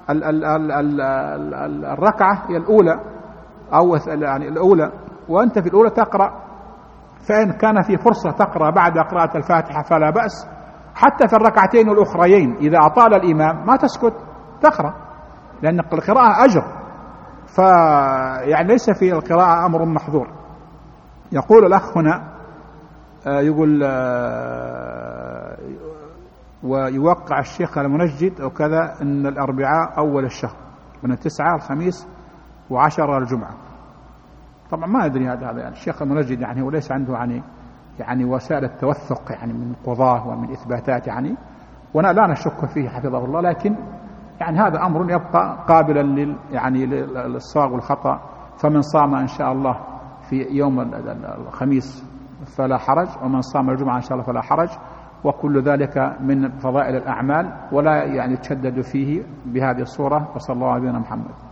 الركعة هي الأولى أو يعني الأولى، وأنت في الأولى تقرأ. فإن كان في فرصة تقرأ بعد قراءة الفاتحة فلا بأس. حتى في الركعتين الأخريين إذا أطال الإمام ما تسكت، تقرأ، لأن القراءة أجر، فيعني ليس في القراءة أمر محظور. يقول الأخ هنا يقول ويوقع الشيخ المنجد وكذا أن الأربعاء أول الشهر، من 9 الخميس و10 الجمعة. طبعا ما أدري هذا يعني الشيخ المنجد يعني هو ليس عنده يعني وسائل التوثق يعني من قضاه ومن إثباتات يعني، وأنا لا نشك فيه حفظه الله، لكن يعني هذا أمر يبقى قابلا يعني للصواب والخطأ. فمن صام إن شاء الله في يوم الخميس فلا حرج، ومن صام الجمعة إن شاء الله فلا حرج، وكل ذلك من فضائل الأعمال، ولا يعني تشدد فيه بهذه الصورة. وصلى الله على نبينا محمد.